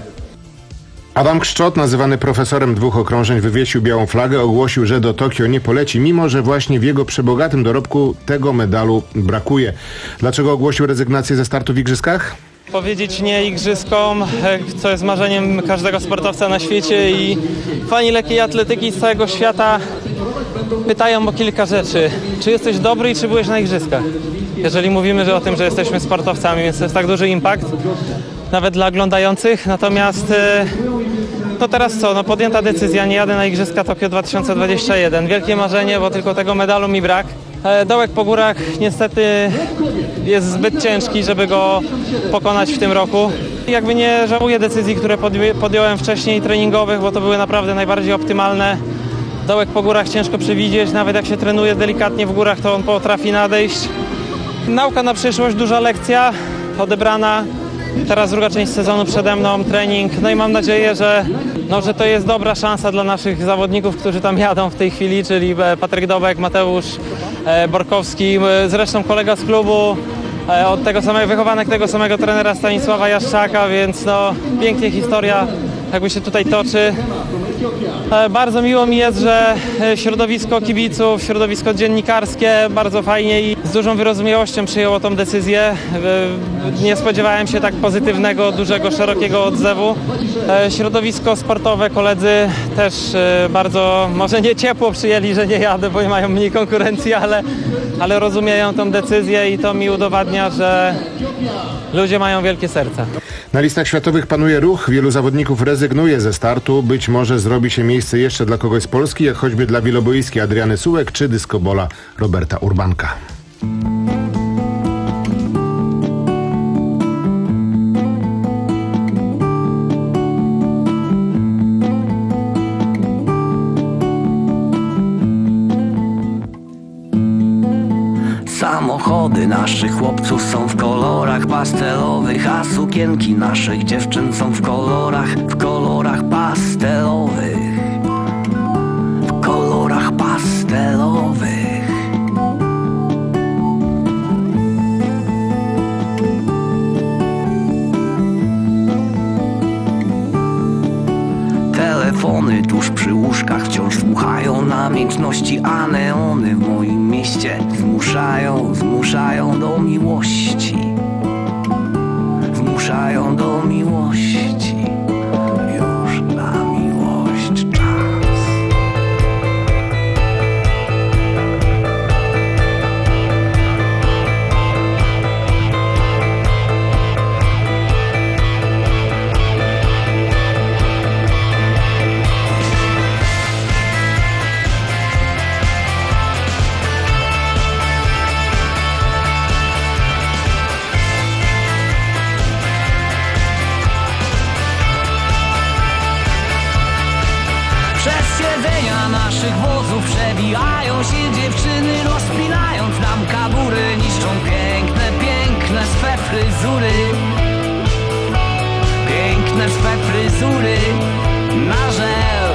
Adam Krzczot, nazywany profesorem dwóch okrążeń, wywiesił białą flagę, ogłosił, że do Tokio nie poleci, mimo że właśnie w jego przebogatym dorobku tego medalu brakuje. Dlaczego ogłosił rezygnację ze startu w igrzyskach? Powiedzieć nie igrzyskom, co jest marzeniem każdego sportowca na świecie, i fani lekkiej atletyki z całego świata pytają o kilka rzeczy. Czy jesteś dobry i czy byłeś na igrzyskach? Jeżeli mówimy że o tym, że jesteśmy sportowcami, więc to jest tak duży impact, nawet dla oglądających. Natomiast to teraz co? No podjęta decyzja, nie jadę na Igrzyska Tokio dwa tysiące dwadzieścia jeden. Wielkie marzenie, bo tylko tego medalu mi brak. Dołek po górach niestety jest zbyt ciężki, żeby go pokonać w tym roku. Jakby nie żałuję decyzji, które podjąłem wcześniej treningowych, bo to były naprawdę najbardziej optymalne. Dołek po górach ciężko przewidzieć, nawet jak się trenuje delikatnie w górach, to on potrafi nadejść. Nauka na przyszłość, duża lekcja odebrana. Teraz druga część sezonu przede mną, trening. No i mam nadzieję, że, no, że to jest dobra szansa dla naszych zawodników, którzy tam jadą w tej chwili, czyli Patryk Dobek, Mateusz Borkowski, zresztą kolega z klubu, od tego samego, wychowanek tego samego trenera Stanisława Jaszczaka, więc no pięknie historia jakby się tutaj toczy. Bardzo miło mi jest, że środowisko kibiców, środowisko dziennikarskie bardzo fajnie i z dużą wyrozumiałością przyjęło tą decyzję. Nie spodziewałem się tak pozytywnego, dużego, szerokiego odzewu. Środowisko sportowe, koledzy też bardzo, może nie ciepło przyjęli, że nie jadę, bo nie mają mniej konkurencji, ale, ale rozumieją tą decyzję i to mi udowadnia, że ludzie mają wielkie serca. Na listach światowych panuje ruch, wielu zawodników rezygnuje ze startu, być może zrobi się miejsce jeszcze dla kogoś z Polski, jak choćby dla wieloboiskiej Adriany Sułek czy dyskobola Roberta Urbanka. Samochody naszych chłopców są w kolorach pastelowych, a sukienki naszych dziewczyn są w kolorach, w kolorach pastelowych, w kolorach pastelowych. Telefony tuż przy łóżkach wciąż słuchają namiętności, a neony w moim mieście zmuszają, zmuszają do miłości, zmuszają do miłości. Już na miłość czas. Naszych wozów przebijają się dziewczyny, rozpinając nam kabury, niszczą piękne, piękne swe fryzury, piękne swe fryzury na żel.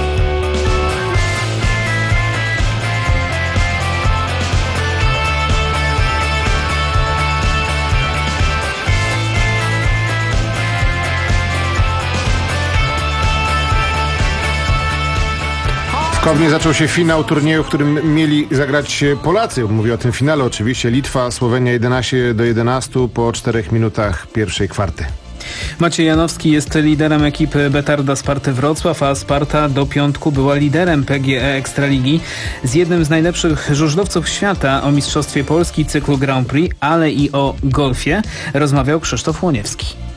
W Kownie zaczął się finał turnieju, w którym mieli zagrać Polacy. Mówię o tym finale oczywiście. Litwa, Słowenia jedenaście do jedenastu po czterech minutach pierwszej kwarty. Maciej Janowski jest liderem ekipy Betarda Sparty Wrocław, a Sparta do piątku była liderem P G E Ekstraligi. Z jednym z najlepszych żużlowców świata o Mistrzostwie Polski, cyklu Grand Prix, ale i o golfie rozmawiał Krzysztof Łoniewski.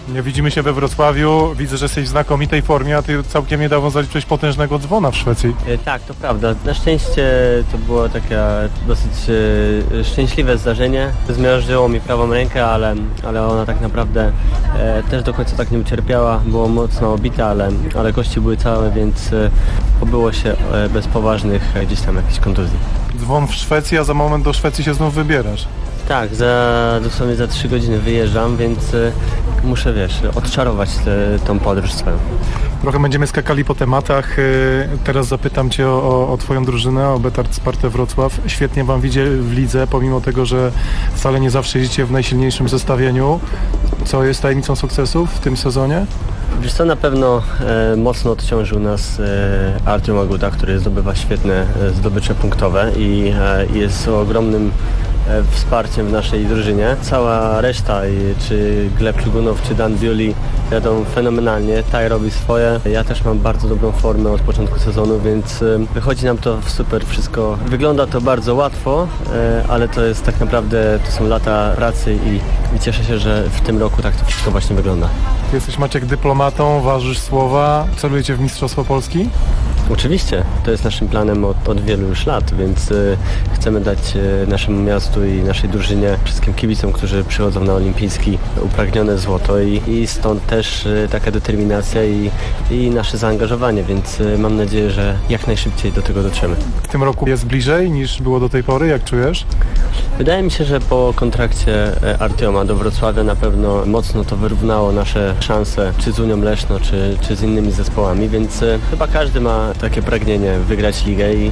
Nie widzimy się we Wrocławiu, widzę, że jesteś w znakomitej formie, a ty całkiem niedawno zaliczyłeś potężnego dzwona w Szwecji. E, tak, to prawda. Na szczęście to było takie dosyć e, szczęśliwe zdarzenie. Zmiażdżyło mi prawą rękę, ale, ale ona tak naprawdę e, też do końca tak nie ucierpiała. Było mocno obita, ale, ale kości były całe, więc e, obyło się e, bez poważnych e, gdzieś tam jakichś kontuzji. Dzwon w Szwecji, a za moment do Szwecji się znów wybierasz. Tak, za, dosłownie za trzy godziny wyjeżdżam, więc y, muszę, wiesz, odczarować te, tą podróż swoją. Trochę będziemy skakali po tematach. Y, teraz zapytam Cię o, o, o Twoją drużynę, o Betard Spartę Wrocław. Świetnie Wam idzie w lidze, pomimo tego, że wcale nie zawsze jeździcie w najsilniejszym zestawieniu. Co jest tajemnicą sukcesu w tym sezonie? Wiesz co, na pewno e, mocno odciążył nas e, Artiom Aguta, który zdobywa świetne e, zdobycze punktowe i e, jest ogromnym e, wsparciem w naszej drużynie. Cała reszta, i, czy Gleb Czugunow, czy Dan Biuli jadą fenomenalnie. Taj robi swoje. Ja też mam bardzo dobrą formę od początku sezonu, więc e, wychodzi nam to super wszystko. Wygląda to bardzo łatwo, e, ale to jest tak naprawdę, to są lata pracy i, i cieszę się, że w tym roku tak to wszystko właśnie wygląda. Jesteś, Maciek, dyplomatą, ważysz słowa. Celujecie w Mistrzostwo Polski? Oczywiście, to jest naszym planem od, od wielu już lat, więc y, chcemy dać y, naszemu miastu i naszej drużynie, wszystkim kibicom, którzy przychodzą na olimpijski, upragnione złoto i, i stąd też y, taka determinacja i, i nasze zaangażowanie, więc y, mam nadzieję, że jak najszybciej do tego dotrzemy. W tym roku jest bliżej niż było do tej pory, jak czujesz? Wydaje mi się, że po kontrakcie Artioma do Wrocławia na pewno mocno to wyrównało nasze szanse, czy z Unią Leszno, czy, czy z innymi zespołami, więc y, chyba każdy ma takie pragnienie wygrać ligę i,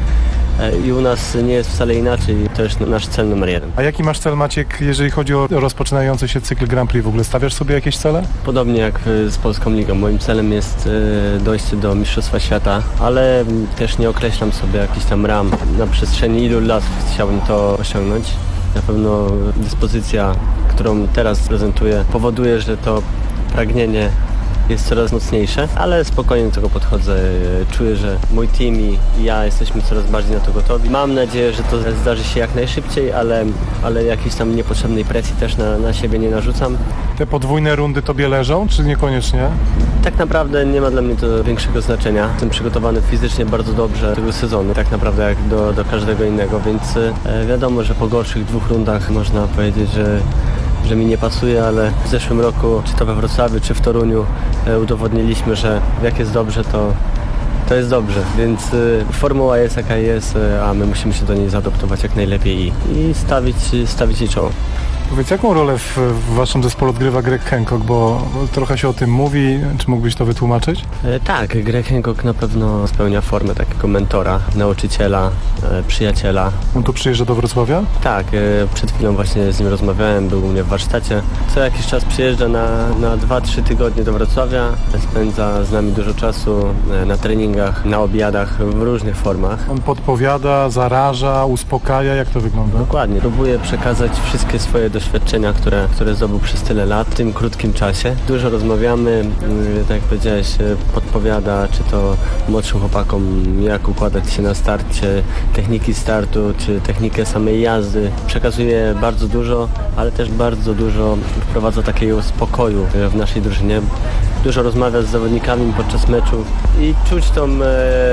i u nas nie jest wcale inaczej. To jest nasz cel numer jeden. A jaki masz cel, Maciek, jeżeli chodzi o rozpoczynający się cykl Grand Prix? W ogóle stawiasz sobie jakieś cele? Podobnie jak z Polską Ligą. Moim celem jest dojście do Mistrzostwa Świata, ale też nie określam sobie jakichś tam ram. Na przestrzeni ilu lat chciałbym to osiągnąć. Na pewno dyspozycja, którą teraz prezentuję, powoduje, że to pragnienie jest coraz mocniejsze, ale spokojnie do tego podchodzę. Czuję, że mój team i ja jesteśmy coraz bardziej na to gotowi. Mam nadzieję, że to zdarzy się jak najszybciej, ale, ale jakiejś tam niepotrzebnej presji też na, na siebie nie narzucam. Te podwójne rundy tobie leżą, czy niekoniecznie? Tak naprawdę nie ma dla mnie to większego znaczenia. Jestem przygotowany fizycznie bardzo dobrze do tego sezonu, tak naprawdę jak do, do każdego innego, więc e, wiadomo, że po gorszych dwóch rundach można powiedzieć, że że mi nie pasuje, ale w zeszłym roku, czy to we Wrocławiu, czy w Toruniu, e, udowodniliśmy, że jak jest dobrze, to, to jest dobrze, więc e, formuła jest jaka jest, e, a my musimy się do niej zaadoptować jak najlepiej i, i stawić, stawić jej czoło. Powiedz, jaką rolę w, w waszym zespole odgrywa Greg Hancock, bo trochę się o tym mówi, czy mógłbyś to wytłumaczyć? E, tak, Greg Hancock na pewno spełnia formę takiego mentora, nauczyciela, e, przyjaciela. On tu przyjeżdża do Wrocławia? Tak, e, przed chwilą właśnie z nim rozmawiałem, był u mnie w warsztacie. Co jakiś czas przyjeżdża na, na dwa trzy tygodnie do Wrocławia, spędza z nami dużo czasu e, na treningach, na obiadach w różnych formach. On podpowiada, zaraża, uspokaja, jak to wygląda? Dokładnie, próbuje przekazać wszystkie swoje doświadczenia, które, które zdobył przez tyle lat w tym krótkim czasie. Dużo rozmawiamy, tak jak powiedziałeś, podpowiada, czy to młodszym chłopakom, jak układać się na starcie, techniki startu, czy technikę samej jazdy. Przekazuje bardzo dużo, ale też bardzo dużo wprowadza takiego spokoju w naszej drużynie. Dużo rozmawia z zawodnikami podczas meczu i czuć tą e,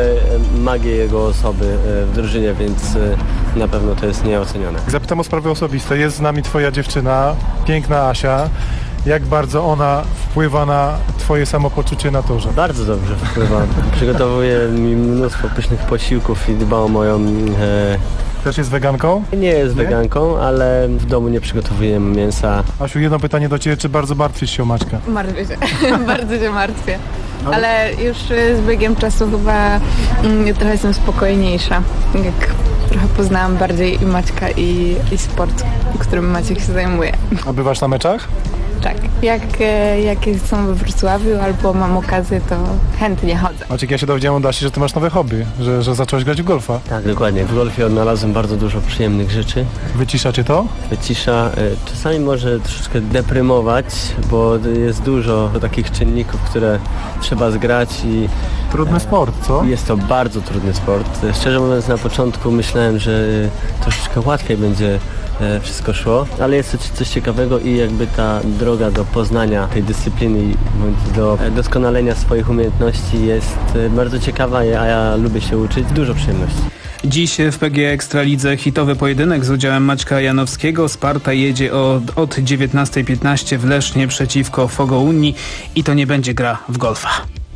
magię jego osoby e, w drużynie, więc e, na pewno to jest nieocenione. Zapytam o sprawy osobiste. Jest z nami twoja dziewczyna, piękna Asia. Jak bardzo ona wpływa na twoje samopoczucie na torze? Bardzo dobrze wpływa. Przygotowuje mi mnóstwo pysznych posiłków i dba o moją... E, Też jest weganką? Nie jest nie? weganką, ale w domu nie przygotowujemy mięsa. Asiu, jedno pytanie do ciebie, czy bardzo martwisz się o Maćka? Martwię się, bardzo się martwię. Ale już z biegiem czasu chyba mm, trochę jestem spokojniejsza. Jak trochę poznałam bardziej i Maćka i, i sport, którym Maciek się zajmuje. A bywasz na meczach? Tak. Jak, jak są we Wrocławiu albo mam okazję, to chętnie chodzę. Maciek, ja się dowiedziałem od Asi, że ty masz nowe hobby, że, że zacząłeś grać w golfa. Tak, dokładnie. W golfie odnalazłem bardzo dużo przyjemnych rzeczy. Wycisza cię to? Wycisza. Czasami może troszeczkę deprymować, bo jest dużo takich czynników, które trzeba zgrać i... Trudny sport, co? Jest to bardzo trudny sport. Szczerze mówiąc, na początku myślałem, że troszeczkę łatwiej będzie e, wszystko szło, ale jest to coś ciekawego i jakby ta droga do poznania tej dyscypliny i do doskonalenia swoich umiejętności jest e, bardzo ciekawa, a ja lubię się uczyć, dużo przyjemności. Dziś w P G A Ekstralidze hitowy pojedynek z udziałem Maćka Janowskiego. Sparta jedzie od, od dziewiętnasta piętnaście w Lesznie przeciwko Fogo Unii i to nie będzie gra w golfa.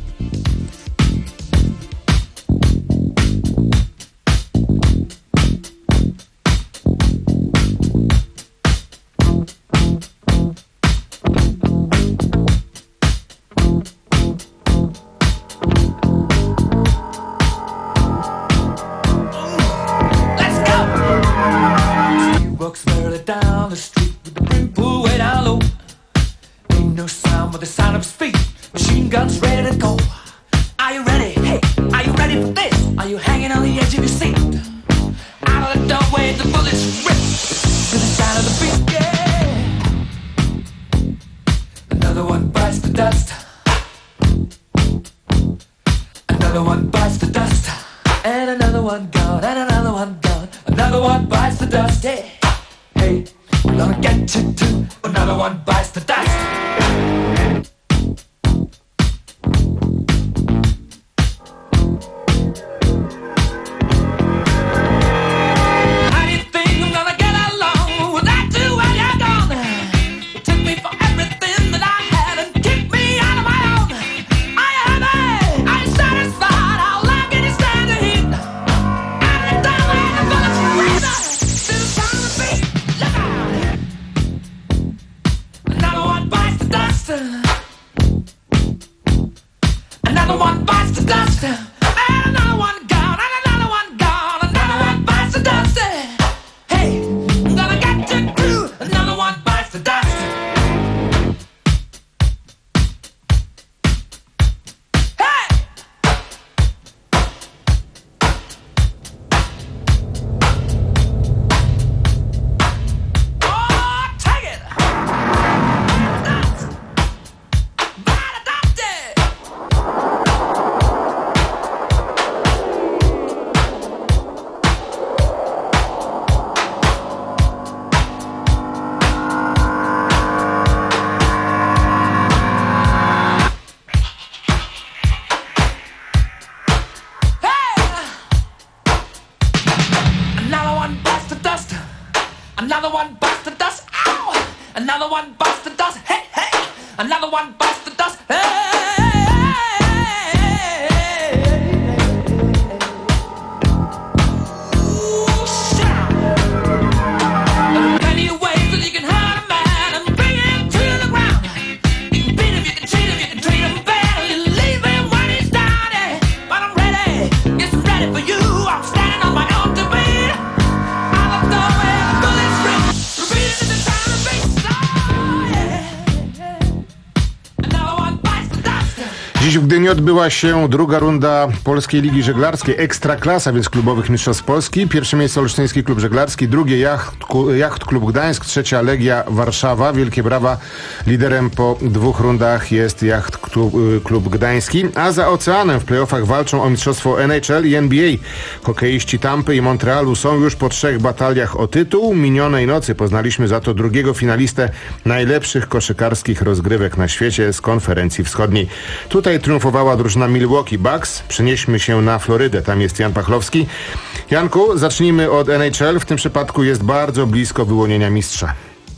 Dziś w Gdyni odbyła się druga runda Polskiej Ligi Żeglarskiej Ekstraklasa, więc klubowych mistrzostw Polski. Pierwsze miejsce Olsztyński Klub Żeglarski, drugie Jacht, Jacht Klub Gdańsk, trzecia Legia Warszawa. Wielkie brawa. Liderem po dwóch rundach jest Jacht Klub, Klub Gdański. A za oceanem w playoffach walczą o mistrzostwo N H L i N B A. Hokeiści Tampy i Montrealu są już po trzech bataliach o tytuł. Minionej nocy poznaliśmy za to drugiego finalistę najlepszych koszykarskich rozgrywek na świecie z konferencji wschodniej. Tutaj triumfowała drużyna Milwaukee Bucks. Przenieśmy się na Florydę. Tam jest Jan Pachlowski. Janku, zacznijmy od N H L. W tym przypadku jest bardzo blisko wyłonienia mistrza.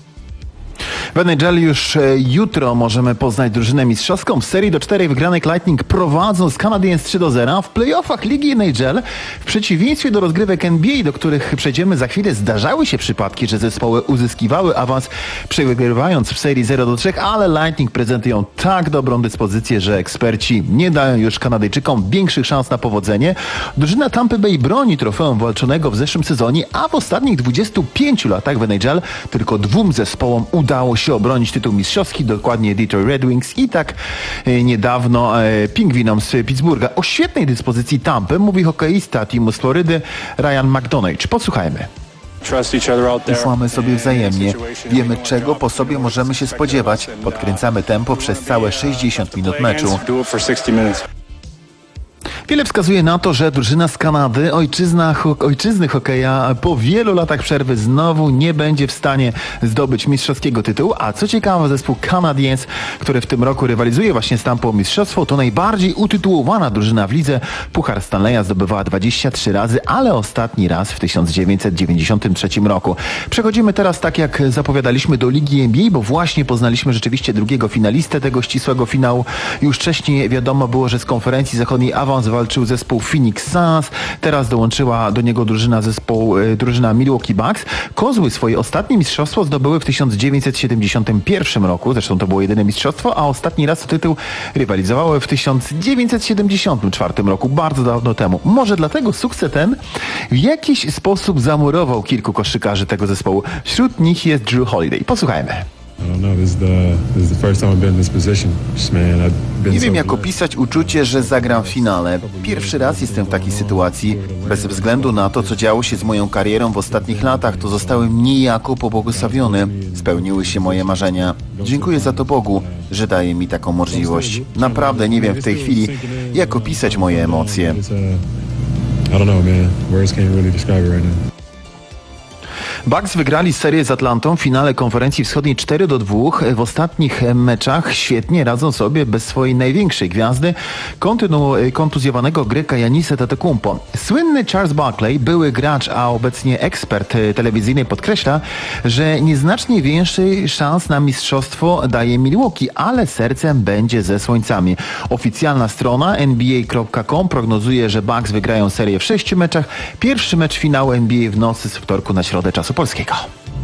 W N H L już jutro możemy poznać drużynę mistrzowską. W serii do czterej wygranej Lightning prowadzą z Canadiens trzy do zera. W playoffach Ligi N H L, w przeciwieństwie do rozgrywek N B A, do których przejdziemy za chwilę, zdarzały się przypadki, że zespoły uzyskiwały awans, przegrywając w serii zero do trzech, ale Lightning prezentują tak dobrą dyspozycję, że eksperci nie dają już Kanadyjczykom większych szans na powodzenie. Drużyna Tampa Bay broni trofeum walczonego w zeszłym sezonie, a w ostatnich dwudziestu pięciu latach w N H L tylko dwóm zespołom udało się obronić tytuł mistrzowski, dokładnie Detroit Red Wings i tak e, niedawno e, Pingwinom z Pittsburgha. O świetnej dyspozycji Tampy mówi hokeista teamu z Florydy Ryan McDonough. Posłuchajmy. Ufamy sobie wzajemnie. Wiemy, czego po sobie możemy się spodziewać. Podkręcamy tempo przez całe sześćdziesiąt minut meczu. Wiele wskazuje na to, że drużyna z Kanady, ojczyzna, ojczyzny hokeja, po wielu latach przerwy znowu nie będzie w stanie zdobyć mistrzowskiego tytułu, a co ciekawe, zespół Canadiens, który w tym roku rywalizuje właśnie z Tampą o mistrzostwo, to najbardziej utytułowana drużyna w lidze. Puchar Stanleya zdobywała dwadzieścia trzy razy, ale ostatni raz w tysiąc dziewięćset dziewięćdziesiątym trzecim roku. Przechodzimy teraz, tak jak zapowiadaliśmy, do Ligi N B A, bo właśnie poznaliśmy rzeczywiście drugiego finalistę tego ścisłego finału. Już wcześniej wiadomo było, że z konferencji zachodniej awans walczył zespół Phoenix Suns. Teraz dołączyła do niego drużyna zespołu, drużyna Milwaukee Bucks. Kozły swoje ostatnie mistrzostwo zdobyły w tysiąc dziewięćset siedemdziesiątym pierwszym roku. Zresztą to było jedyne mistrzostwo, a ostatni raz o tytuł rywalizowały w tysiąc dziewięćset siedemdziesiątym czwartym roku, bardzo dawno temu. Może dlatego sukces ten w jakiś sposób zamurował kilku koszykarzy tego zespołu. Wśród nich jest Drew Holiday. Posłuchajmy. Nie wiem, jak opisać uczucie, że zagram w finale. Pierwszy raz jestem w takiej sytuacji. Bez względu na to, co działo się z moją karierą w ostatnich latach, to zostałem niejako pobłogosławiony. Spełniły się moje marzenia. Dziękuję za to Bogu, że daje mi taką możliwość. Naprawdę nie wiem w tej chwili, jak opisać moje emocje. Bucks wygrali serię z Atlantą w finale konferencji wschodniej cztery do dwóch. W ostatnich meczach świetnie radzą sobie bez swojej największej gwiazdy, kontynu- kontuzjowanego Greka Giannisa Antetokounmpo. Słynny Charles Barkley, były gracz, a obecnie ekspert telewizyjny, podkreśla, że nieznacznie więcej szans na mistrzostwo daje Milwaukee, ale sercem będzie ze Słońcami. Oficjalna strona N B A kropka com prognozuje, że Bucks wygrają serię w sześciu meczach. Pierwszy mecz finału N B A w nocy z wtorku na środę czasu polskiego.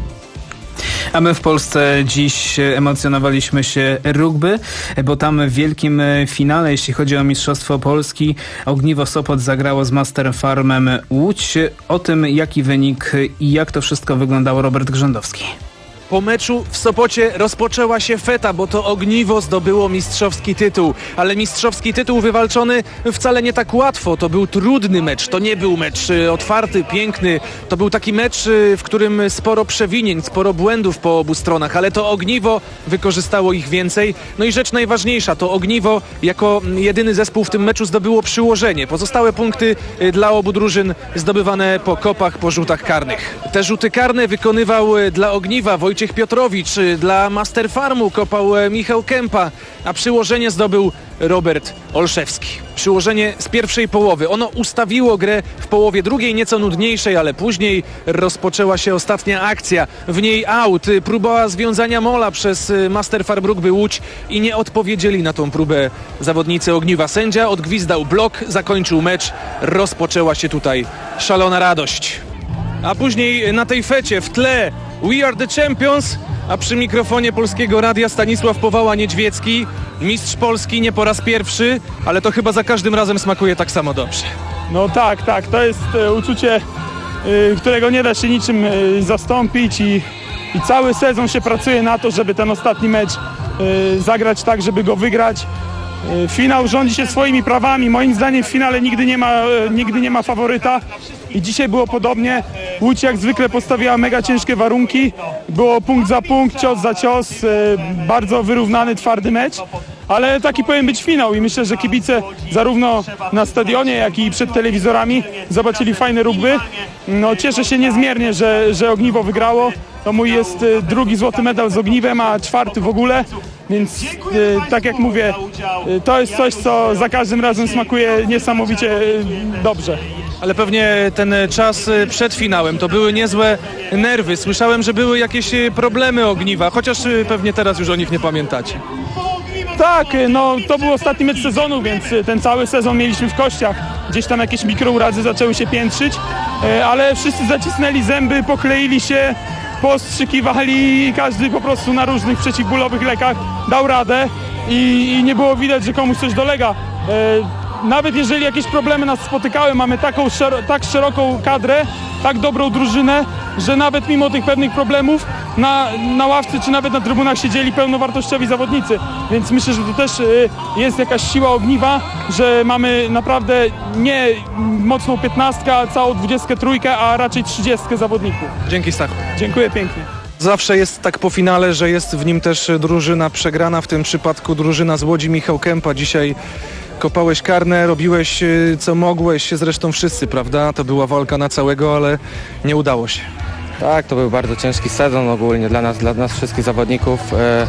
A my w Polsce dziś emocjonowaliśmy się rugby, bo tam w wielkim finale, jeśli chodzi o Mistrzostwo Polski, Ogniwo Sopot zagrało z Master Farmem Łódź. O tym, jaki wynik i jak to wszystko wyglądało, Robert Grzędowski. Po meczu w Sopocie rozpoczęła się feta, bo to Ogniwo zdobyło mistrzowski tytuł. Ale mistrzowski tytuł wywalczony wcale nie tak łatwo. To był trudny mecz, to nie był mecz otwarty, piękny. To był taki mecz, w którym sporo przewinień, sporo błędów po obu stronach, ale to Ogniwo wykorzystało ich więcej. No i rzecz najważniejsza, to Ogniwo jako jedyny zespół w tym meczu zdobyło przyłożenie. Pozostałe punkty dla obu drużyn zdobywane po kopach, po rzutach karnych. Te rzuty karne wykonywał dla Ogniwa Wojciech Wojciech Piotrowicz, dla Master Farmu kopał Michał Kępa, a przyłożenie zdobył Robert Olszewski. Przyłożenie z pierwszej połowy. Ono ustawiło grę w połowie drugiej, nieco nudniejszej, ale później rozpoczęła się ostatnia akcja. W niej aut, próba związania mola przez Master Farm Rugby Łódź i nie odpowiedzieli na tą próbę zawodnicy Ogniwa. Sędzia odgwizdał blok, zakończył mecz. Rozpoczęła się tutaj szalona radość. A później na tej fecie w tle We are the champions, a przy mikrofonie Polskiego Radia Stanisław Powała-Niedźwiecki, mistrz Polski nie po raz pierwszy, ale to chyba za każdym razem smakuje tak samo dobrze. No tak, tak, to jest e, uczucie, e, którego nie da się niczym e, zastąpić i, i cały sezon się pracuje na to, żeby ten ostatni mecz e, zagrać tak, żeby go wygrać. E, finał rządzi się swoimi prawami, moim zdaniem w finale nigdy nie ma, e, nigdy nie ma faworyta. I dzisiaj było podobnie. Łódź jak zwykle postawiła mega ciężkie warunki. Było punkt za punkt, cios za cios. Bardzo wyrównany, twardy mecz. Ale taki powinien być finał i myślę, że kibice zarówno na stadionie, jak i przed telewizorami zobaczyli fajne rugby. No, cieszę się niezmiernie, że, że Ogniwo wygrało. To mój jest drugi złoty medal z Ogniwem, a czwarty w ogóle. Więc tak jak mówię, to jest coś, co za każdym razem smakuje niesamowicie dobrze. Ale pewnie ten czas przed finałem to były niezłe nerwy. Słyszałem, że były jakieś problemy Ogniwa, chociaż pewnie teraz już o nich nie pamiętacie. Tak, no to był ostatni mecz sezonu, więc ten cały sezon mieliśmy w kościach. Gdzieś tam jakieś mikrourazy zaczęły się piętrzyć, ale wszyscy zacisnęli zęby, pokleili się, postrzykiwali i każdy po prostu na różnych przeciwbólowych lekach dał radę i, i nie było widać, że komuś coś dolega. Nawet jeżeli jakieś problemy nas spotykały, mamy taką szero, tak szeroką kadrę, tak dobrą drużynę, że nawet mimo tych pewnych problemów na, na ławce czy nawet na trybunach siedzieli pełnowartościowi zawodnicy. Więc myślę, że to też y, jest jakaś siła Ogniwa, że mamy naprawdę nie mocną piętnastkę, a całą dwudziestkę trójkę, a raczej trzydziestkę zawodników. Dzięki, Stachu. Dziękuję pięknie. Zawsze jest tak po finale, że jest w nim też drużyna przegrana, w tym przypadku drużyna z Łodzi Michał Kępa. Dzisiaj kopałeś karne, robiłeś y, co mogłeś, zresztą wszyscy, prawda? To była walka na całego, ale nie udało się. Tak, to był bardzo ciężki sezon ogólnie dla nas, dla nas wszystkich zawodników.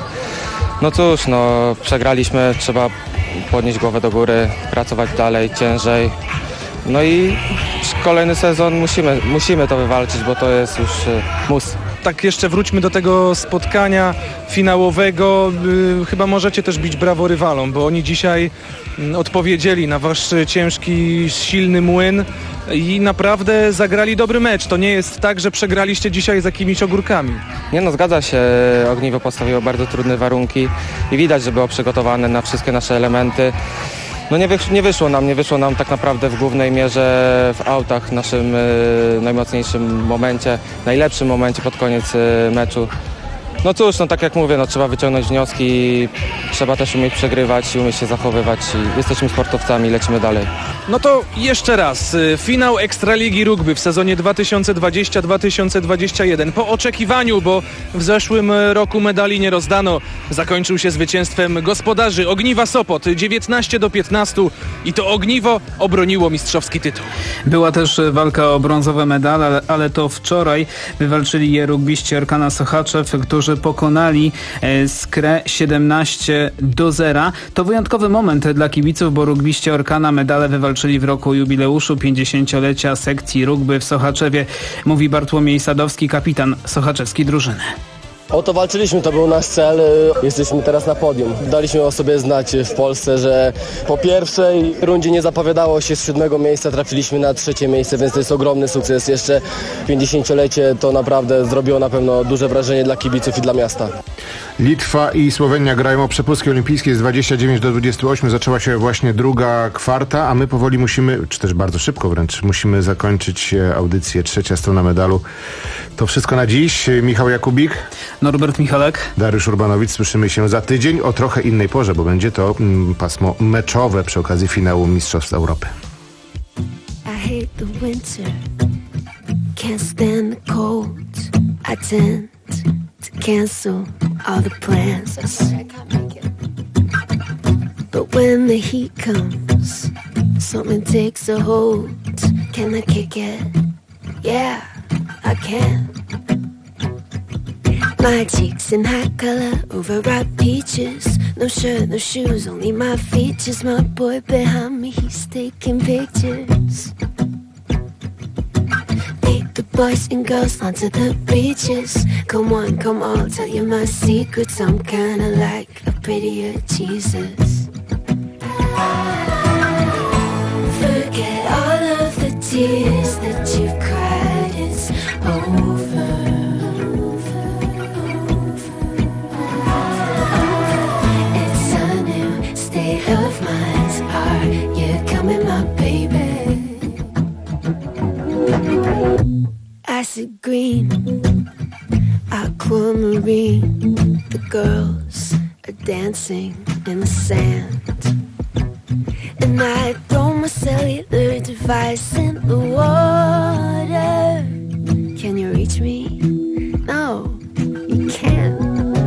No cóż, no przegraliśmy, trzeba podnieść głowę do góry, pracować dalej, ciężej. No i kolejny sezon musimy, musimy to wywalczyć, bo to jest już mus. Tak jeszcze wróćmy do tego spotkania finałowego. Yy, chyba możecie też bić brawo rywalom, bo oni dzisiaj odpowiedzieli na wasz ciężki, silny młyn i naprawdę zagrali dobry mecz. To nie jest tak, że przegraliście dzisiaj z jakimiś ogórkami. Nie no, zgadza się. Ogniwo postawiło bardzo trudne warunki i widać, że było przygotowane na wszystkie nasze elementy. No nie, wysz, nie wyszło nam, nie wyszło nam tak naprawdę w głównej mierze w autach w naszym y, najmocniejszym momencie, najlepszym momencie pod koniec y, meczu. No cóż, no tak jak mówię, no trzeba wyciągnąć wnioski, trzeba też umieć przegrywać i umieć się zachowywać i jesteśmy sportowcami, lecimy dalej. No to jeszcze raz, finał Ekstraligi Rugby w sezonie dwa tysiące dwudziestym dwa tysiące dwudziestym pierwszym. Po oczekiwaniu, bo w zeszłym roku medali nie rozdano, zakończył się zwycięstwem gospodarzy Ogniwa Sopot dziewiętnaście do piętnastu i to Ogniwo obroniło mistrzowski tytuł. Była też walka o brązowe medale, ale to wczoraj wywalczyli je rugbiści Orkana Sochaczew, którzy pokonali Skrę siedemnaście do zera. To wyjątkowy moment dla kibiców, bo rugbiści Orkana medale wywalczyli w roku jubileuszu pięćdziesięciolecia sekcji rugby w Sochaczewie, mówi Bartłomiej Sadowski, kapitan sochaczewskiej drużyny. O to walczyliśmy, to był nasz cel. Jesteśmy teraz na podium. Daliśmy o sobie znać w Polsce, że po pierwszej rundzie nie zapowiadało się z siódmego miejsca, trafiliśmy na trzecie miejsce, więc to jest ogromny sukces. Jeszcze pięćdziesięciolecie to naprawdę zrobiło na pewno duże wrażenie dla kibiców i dla miasta. Litwa i Słowenia grają o przepustki olimpijskie z dwudziesta dziewięć do dwudziestu ośmiu. Zaczęła się właśnie druga kwarta, a my powoli musimy, czy też bardzo szybko wręcz, musimy zakończyć audycję. Trzecia strona medalu. To wszystko na dziś. Michał Jakubik. Norbert Michalek. Dariusz Urbanowicz. Słyszymy się za tydzień o trochę innej porze, bo będzie to mm, pasmo meczowe przy okazji finału Mistrzostw Europy. I hate the winter. Can't stand the cold. I tend to cancel all the plans. But when the heat comes, something takes a hold. Can I kick it? Yeah, I can. My cheeks in hot color, overripe peaches. No shirt, no shoes, only my features. My boy behind me, he's taking pictures. Take the boys and girls onto the beaches. Come on, come on, tell you my secrets. I'm kinda like a prettier Jesus. Forget all of the tears that you've cried, it's over. Of mine, are you coming, my baby? Acid green, aquamarine. The girls are dancing in the sand, and I throw my cellular device in the water. Can you reach me? No, you can't.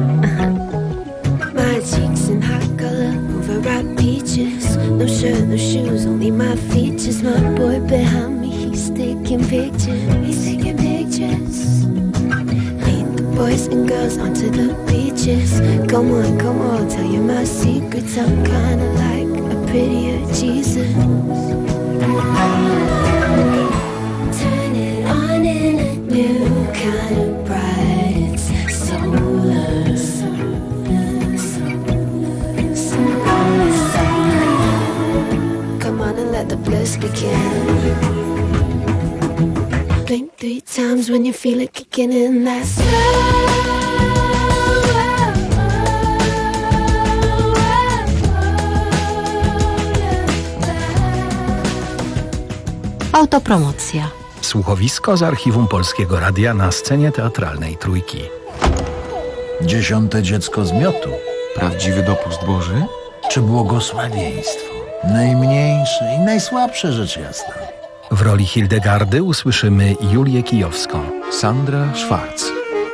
My cheeks in hot color, overripe peaches. No shirt, no shoes, only my features. My boy behind me, he's taking pictures. He's taking pictures. Lead the boys and girls onto the beaches. Come on, come on, tell you my secrets. I'm kinda like a prettier Jesus. Turn it on in a new kind of bright. It's solar. Let the bliss begin. Blink three times when you feel it kicking in. That's Autopromocja. Słuchowisko z archiwum Polskiego Radia na scenie teatralnej Trójki. Dziesiąte dziecko z miotu. Prawdziwy dopust Boży? Czy błogosławieństwo? Najmniejsze i najsłabsze rzecz jasna. W roli Hildegardy usłyszymy Julię Kijowską. Sandra Schwarz.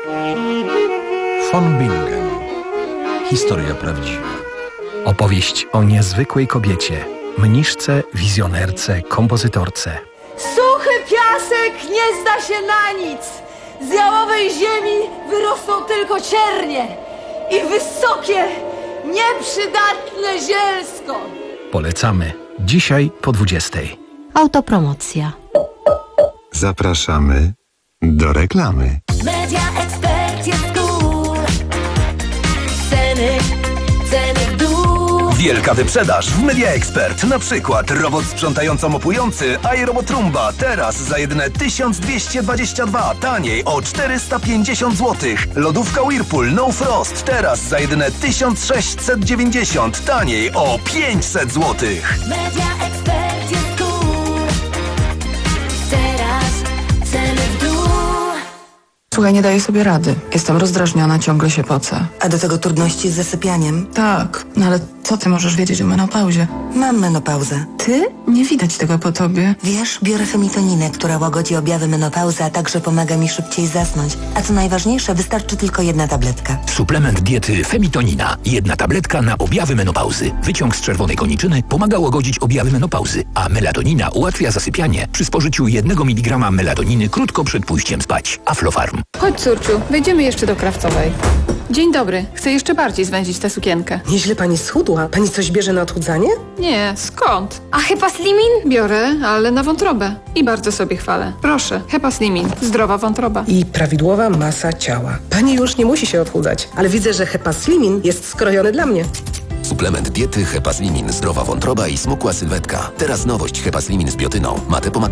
Von Bingen. Historia prawdziwa. Opowieść o niezwykłej kobiecie, mniszce, wizjonerce, kompozytorce. Suchy piasek nie zda się na nic. Z jałowej ziemi wyrosną tylko ciernie i wysokie, nieprzydatne zielsko. Polecamy. Dzisiaj po dwudziestej. Autopromocja. Zapraszamy do reklamy. Media Expert jest cool. Ceny, ceny w dół. Wielka wyprzedaż w Media Expert. Na przykład robot sprzątająco-mopujący iRobot Roomba teraz za jedyne tysiąc dwieście dwadzieścia dwa, taniej o czterysta pięćdziesiąt złotych. Lodówka Whirlpool No Frost teraz za jedyne tysiąc sześćset dziewięćdziesiąt, taniej o pięćset złotych. Media Expert jest cool. Teraz ceny w dół. Słuchaj, nie daję sobie rady. Jestem rozdrażniona, ciągle się pocę. A do tego trudności z zasypianiem? Tak, no ale co ty możesz wiedzieć o menopauzie? Mam menopauzę. Ty? Nie widać tego po tobie. Wiesz, biorę femitoninę, która łagodzi objawy menopauzy, a także pomaga mi szybciej zasnąć. A co najważniejsze, wystarczy tylko jedna tabletka. Suplement diety Femitonina. Jedna tabletka na objawy menopauzy. Wyciąg z czerwonej koniczyny pomaga łagodzić objawy menopauzy, a melatonina ułatwia zasypianie przy spożyciu jednego miligrama melatoniny krótko przed pójściem spać. Aflofarm. Chodź, córciu, wejdziemy jeszcze do Krawcowej. Dzień dobry. Chcę jeszcze bardziej zwęzić tę sukienkę. Nieźle pani schudła. Pani coś bierze na odchudzanie? Nie, skąd? A Hepaslimin? Biorę, ale na wątrobę. I bardzo sobie chwalę. Proszę, Hepaslimin. Zdrowa wątroba. I prawidłowa masa ciała. Pani już nie musi się odchudzać, ale widzę, że Hepaslimin jest skrojony dla mnie. Suplement diety Hepaslimin. Zdrowa wątroba i smukła sylwetka. Teraz nowość Hepaslimin z biotyną. Ma te pomagać